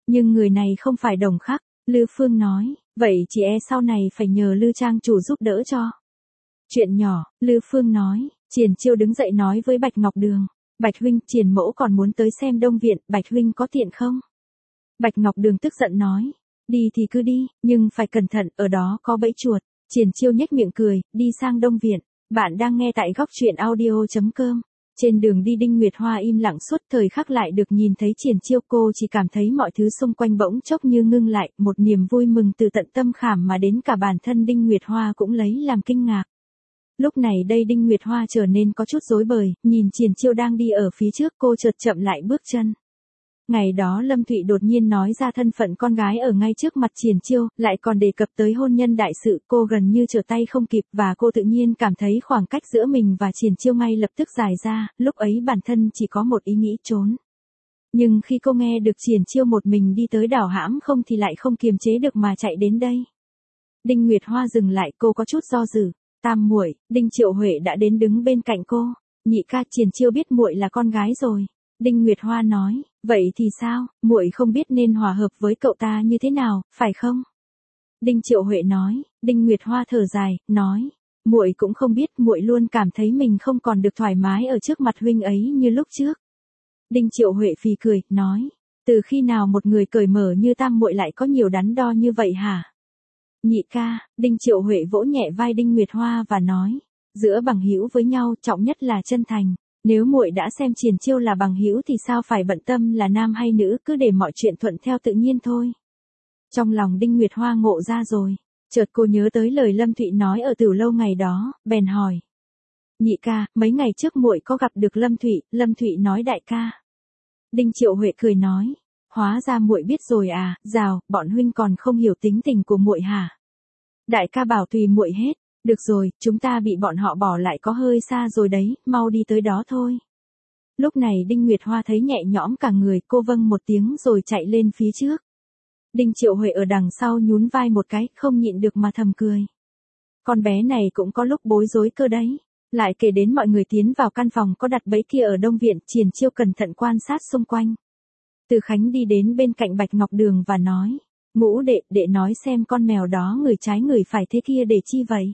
Nhưng người này không phải Đồng Khắc, Lư Phương nói, vậy chị sau này phải nhờ Lư trang chủ giúp đỡ cho. Chuyện nhỏ, Lư Phương nói, Triển Chiêu đứng dậy nói với Bạch Ngọc Đường, Bạch huynh, Triển mẫu còn muốn tới xem Đông Viện, Bạch huynh có tiện không? Bạch Ngọc Đường tức giận nói, đi thì cứ đi, nhưng phải cẩn thận, ở đó có bẫy chuột. Triển Chiêu nhếch miệng cười, đi sang Đông Viện. Bạn đang nghe tại góc truyện audio.com. Trên đường đi Đinh Nguyệt Hoa im lặng suốt thời khắc lại được nhìn thấy Triển Chiêu, cô chỉ cảm thấy mọi thứ xung quanh bỗng chốc như ngưng lại, một niềm vui mừng từ tận tâm khảm mà đến cả bản thân Đinh Nguyệt Hoa cũng lấy làm kinh ngạc. Lúc này đây Đinh Nguyệt Hoa trở nên có chút rối bời, nhìn Triển Chiêu đang đi ở phía trước, cô chợt chậm lại bước chân. Ngày đó Lâm Thụy đột nhiên nói ra thân phận con gái ở ngay trước mặt Triển Chiêu, lại còn đề cập tới hôn nhân đại sự, cô gần như trở tay không kịp và cô tự nhiên cảm thấy khoảng cách giữa mình và Triển Chiêu ngay lập tức dài ra, lúc ấy bản thân chỉ có một ý nghĩ trốn. Nhưng khi cô nghe được Triển Chiêu một mình đi tới đảo hãm không thì lại không kiềm chế được mà chạy đến đây. Đinh Nguyệt Hoa dừng lại, cô có chút do dự. Tam muội, Đinh Triệu Huệ đã đến đứng bên cạnh cô. Nhị ca, Triển Chiêu biết muội là con gái rồi. Đinh Nguyệt Hoa nói, vậy thì sao, muội không biết nên hòa hợp với cậu ta như thế nào, phải không? Đinh Triệu Huệ nói, Đinh Nguyệt Hoa thở dài, nói, muội cũng không biết, muội luôn cảm thấy mình không còn được thoải mái ở trước mặt huynh ấy như lúc trước. Đinh Triệu Huệ phì cười, nói, từ khi nào một người cởi mở như Tam muội lại có nhiều đắn đo như vậy hả? Nhị ca, Đinh Triệu Huệ vỗ nhẹ vai Đinh Nguyệt Hoa và nói, giữa bằng hữu với nhau trọng nhất là chân thành. Nếu muội đã xem Triển Chiêu là bằng hữu thì sao phải bận tâm là nam hay nữ, cứ để mọi chuyện thuận theo tự nhiên thôi. Trong lòng Đinh Nguyệt Hoa ngộ ra rồi, chợt cô nhớ tới lời Lâm Thụy nói ở Tử Lâu ngày đó, bèn hỏi. Nhị ca, mấy ngày trước muội có gặp được Lâm Thụy nói đại ca. Đinh Triệu Huệ cười nói, hóa ra muội biết rồi à, dào, bọn huynh còn không hiểu tính tình của muội hả? Đại ca bảo tùy muội hết. Được rồi, chúng ta bị bọn họ bỏ lại có hơi xa rồi đấy, mau đi tới đó thôi. Lúc này Đinh Nguyệt Hoa thấy nhẹ nhõm cả người, cô vâng một tiếng rồi chạy lên phía trước. Đinh Triệu Huệ ở đằng sau nhún vai một cái, không nhịn được mà thầm cười. Con bé này cũng có lúc bối rối cơ đấy. Lại kể đến mọi người tiến vào căn phòng có đặt bẫy kia ở Đông Viện, Triển Chiêu cẩn thận quan sát xung quanh. Từ Khánh đi đến bên cạnh Bạch Ngọc Đường và nói, Ngũ đệ nói xem con mèo đó người trái người phải thế kia để chi vậy?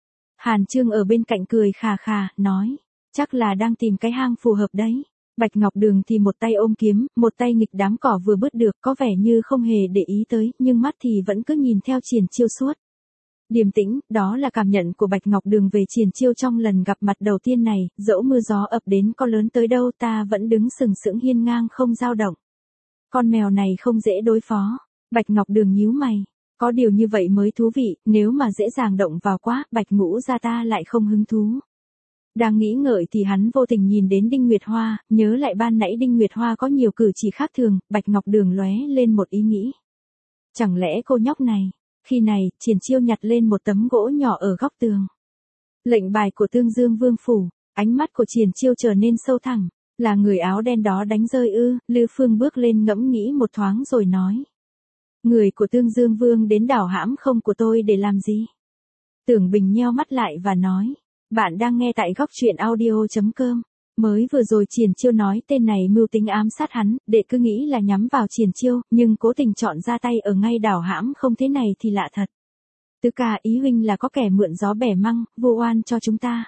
Hàn Trương ở bên cạnh cười khà khà, nói, chắc là đang tìm cái hang phù hợp đấy. Bạch Ngọc Đường thì một tay ôm kiếm, một tay nghịch đám cỏ vừa bứt được, có vẻ như không hề để ý tới, nhưng mắt thì vẫn cứ nhìn theo Triển Chiêu suốt. Điềm tĩnh, đó là cảm nhận của Bạch Ngọc Đường về Triển Chiêu trong lần gặp mặt đầu tiên này, dẫu mưa gió ập đến có lớn tới đâu ta vẫn đứng sừng sững hiên ngang không dao động. Con mèo này không dễ đối phó. Bạch Ngọc Đường nhíu mày. Có điều như vậy mới thú vị, nếu mà dễ dàng động vào quá, Bạch Ngũ gia ta lại không hứng thú. Đang nghĩ ngợi thì hắn vô tình nhìn đến Đinh Nguyệt Hoa, nhớ lại ban nãy Đinh Nguyệt Hoa có nhiều cử chỉ khác thường, Bạch Ngọc Đường lóe lên một ý nghĩ. Chẳng lẽ cô nhóc này? Khi này, Triển Chiêu nhặt lên một tấm gỗ nhỏ ở góc tường. Lệnh bài của Tương Dương Vương phủ, ánh mắt của Triển Chiêu trở nên sâu thẳm, là người áo đen đó đánh rơi ư? Lư Phương bước lên ngẫm nghĩ một thoáng rồi nói. Người của Tương Dương Vương đến đảo hãm không của tôi để làm gì? Tưởng Bình nheo mắt lại và nói, bạn đang nghe tại góc truyện audio.com. Mới vừa rồi Triển Chiêu nói tên này mưu tính ám sát hắn, đệ cứ nghĩ là nhắm vào Triển Chiêu, nhưng cố tình chọn ra tay ở ngay đảo hãm không thế này thì lạ thật. Tứ ca, ý huynh là có kẻ mượn gió bẻ măng, vu oan cho chúng ta.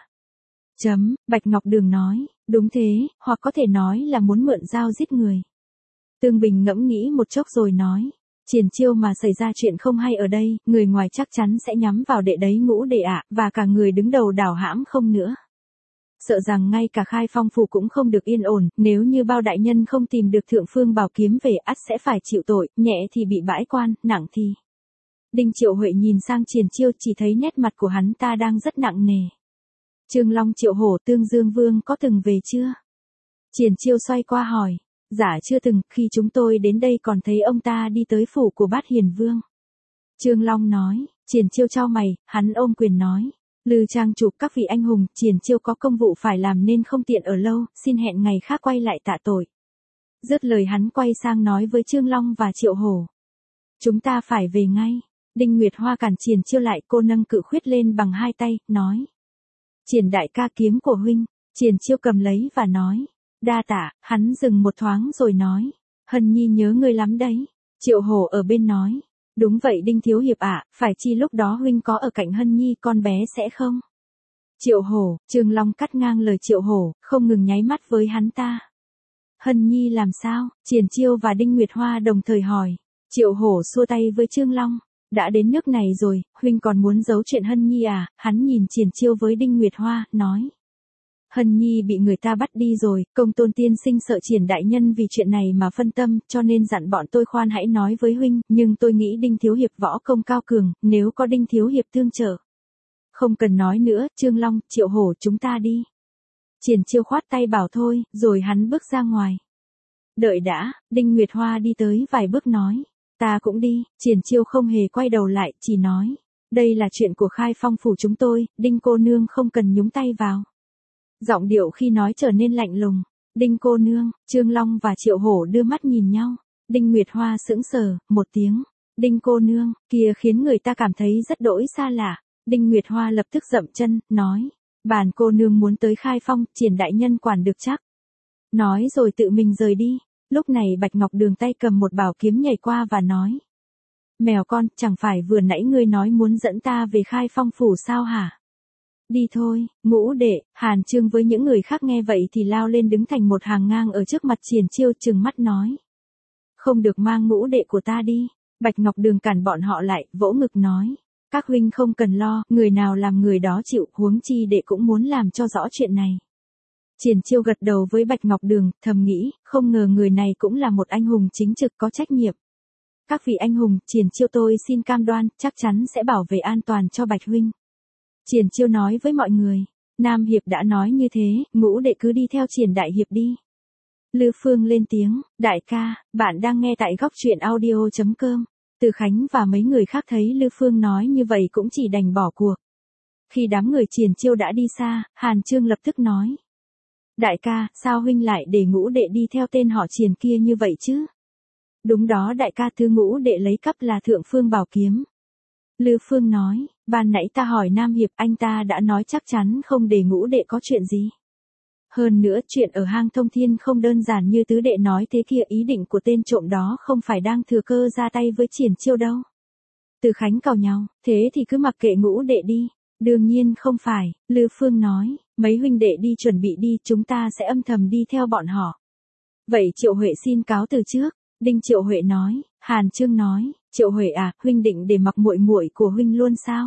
Bạch Ngọc Đường nói, đúng thế, hoặc có thể nói là muốn mượn dao giết người. Tương Bình ngẫm nghĩ một chốc rồi nói, Triển Chiêu mà xảy ra chuyện không hay ở đây, người ngoài chắc chắn sẽ nhắm vào đệ đấy Ngũ đệ ạ, và cả người đứng đầu đảo hãm không nữa. Sợ rằng ngay cả Khai Phong phủ cũng không được yên ổn, nếu như bao đại nhân không tìm được Thượng Phương Bảo Kiếm về ắt sẽ phải chịu tội, nhẹ thì bị bãi quan, nặng thì. Đinh Triệu Huệ nhìn sang Triển Chiêu, chỉ thấy nét mặt của hắn ta đang rất nặng nề. Trương Long Triệu Hổ Tương Dương Vương có từng về chưa? Triển Chiêu xoay qua hỏi. Dạ chưa từng, khi chúng tôi đến đây còn thấy ông ta đi tới phủ của Bát Hiền Vương. Trương Long nói. Triển Chiêu chau mày, hắn ôm quyền nói. Lư trang chủ, các vị anh hùng, Triển Chiêu có công vụ phải làm nên không tiện ở lâu, xin hẹn ngày khác quay lại tạ tội. Dứt lời hắn quay sang nói với Trương Long và Triệu Hổ. Chúng ta phải về ngay. Đinh Nguyệt Hoa cản Triển Chiêu lại, cô nâng cự khuyết lên bằng hai tay, nói. Triển đại ca, kiếm của huynh. Triển Chiêu cầm lấy và nói. Đa tạ, hắn dừng một thoáng rồi nói. Hân Nhi nhớ ngươi lắm đấy. Triệu Hổ ở bên nói. Đúng vậy Đinh Thiếu Hiệp ạ, phải chi lúc đó huynh có ở cạnh Hân Nhi con bé sẽ không? Triệu Hổ, Trương Long cắt ngang lời Triệu Hổ, không ngừng nháy mắt với hắn ta. Hân Nhi làm sao? Triển Chiêu và Đinh Nguyệt Hoa đồng thời hỏi. Triệu Hổ xua tay với Trương Long. Đã đến nước này rồi, huynh còn muốn giấu chuyện Hân Nhi à? Hắn nhìn Triển Chiêu với Đinh Nguyệt Hoa, nói. Hân Nhi bị người ta bắt đi rồi, Công Tôn tiên sinh sợ Triển đại nhân vì chuyện này mà phân tâm, cho nên dặn bọn tôi khoan hãy nói với huynh, nhưng tôi nghĩ Đinh Thiếu Hiệp võ công cao cường, nếu có Đinh Thiếu Hiệp tương trợ. Không cần nói nữa, Trương Long, Triệu Hổ chúng ta đi. Triển Chiêu khoát tay bảo thôi, rồi hắn bước ra ngoài. Đợi đã, Đinh Nguyệt Hoa đi tới vài bước nói. Ta cũng đi, Triển Chiêu không hề quay đầu lại, chỉ nói. Đây là chuyện của Khai Phong phủ chúng tôi, Đinh cô nương không cần nhúng tay vào. Giọng điệu khi nói trở nên lạnh lùng. Đinh cô nương, Trương Long và Triệu Hổ đưa mắt nhìn nhau. Đinh Nguyệt Hoa sững sờ, một tiếng. Đinh cô nương, kia khiến người ta cảm thấy rất đỗi xa lạ. Đinh Nguyệt Hoa lập tức dậm chân, nói. Bản cô nương muốn tới Khai Phong, Triển đại nhân quản được chắc. Nói rồi tự mình rời đi. Lúc này Bạch Ngọc Đường tay cầm một bảo kiếm nhảy qua và nói. Mèo con, chẳng phải vừa nãy ngươi nói muốn dẫn ta về Khai Phong phủ sao hả? Đi thôi, Ngũ đệ. Hàn Trương với những người khác nghe vậy thì lao lên đứng thành một hàng ngang ở trước mặt Triển Chiêu trừng mắt nói. Không được mang Ngũ đệ của ta đi. Bạch Ngọc Đường cản bọn họ lại, vỗ ngực nói. Các huynh không cần lo, người nào làm người đó chịu, huống chi đệ cũng muốn làm cho rõ chuyện này. Triển Chiêu gật đầu với Bạch Ngọc Đường, thầm nghĩ, không ngờ người này cũng là một anh hùng chính trực có trách nhiệm. Các vị anh hùng, Triển Chiêu tôi xin cam đoan, chắc chắn sẽ bảo vệ an toàn cho Bạch huynh. Triển Chiêu nói với mọi người, Nam Hiệp đã nói như thế, Ngũ đệ cứ đi theo Triển đại hiệp đi. Lư Phương lên tiếng, đại ca, bạn đang nghe tại góc truyện audio.com. Từ Khánh và mấy người khác thấy Lư Phương nói như vậy cũng chỉ đành bỏ cuộc. Khi đám người Triển Chiêu đã đi xa, Hàn Trương lập tức nói. Đại ca, sao huynh lại để Ngũ đệ đi theo tên họ Triển kia như vậy chứ? Đúng đó đại ca, thứ Ngũ đệ lấy cắp là Thượng Phương Bảo Kiếm. Lư Phương nói, ban nãy ta hỏi Nam Hiệp, anh ta đã nói chắc chắn không để Ngũ đệ có chuyện gì. Hơn nữa, chuyện ở hang Thông Thiên không đơn giản như tứ đệ nói thế kia, ý định của tên trộm đó không phải đang thừa cơ ra tay với Triển Chiêu đâu. Từ Khánh cào nhau, thế thì cứ mặc kệ Ngũ đệ đi. Đương nhiên không phải, Lư Phương nói, mấy huynh đệ đi chuẩn bị đi, chúng ta sẽ âm thầm đi theo bọn họ. Vậy Triệu Huệ xin cáo từ trước. Đinh Triệu Huệ nói. Hàn Trương nói, Triệu Huệ à, huynh định để mặc muội muội của huynh luôn sao?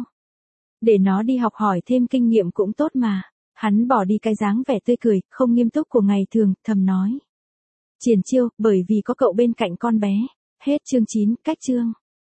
Để nó đi học hỏi thêm kinh nghiệm cũng tốt mà. Hắn bỏ đi cái dáng vẻ tươi cười, không nghiêm túc của ngày thường, thầm nói. Triển Chiêu, bởi vì có cậu bên cạnh con bé. Hết chương 9, cách chương.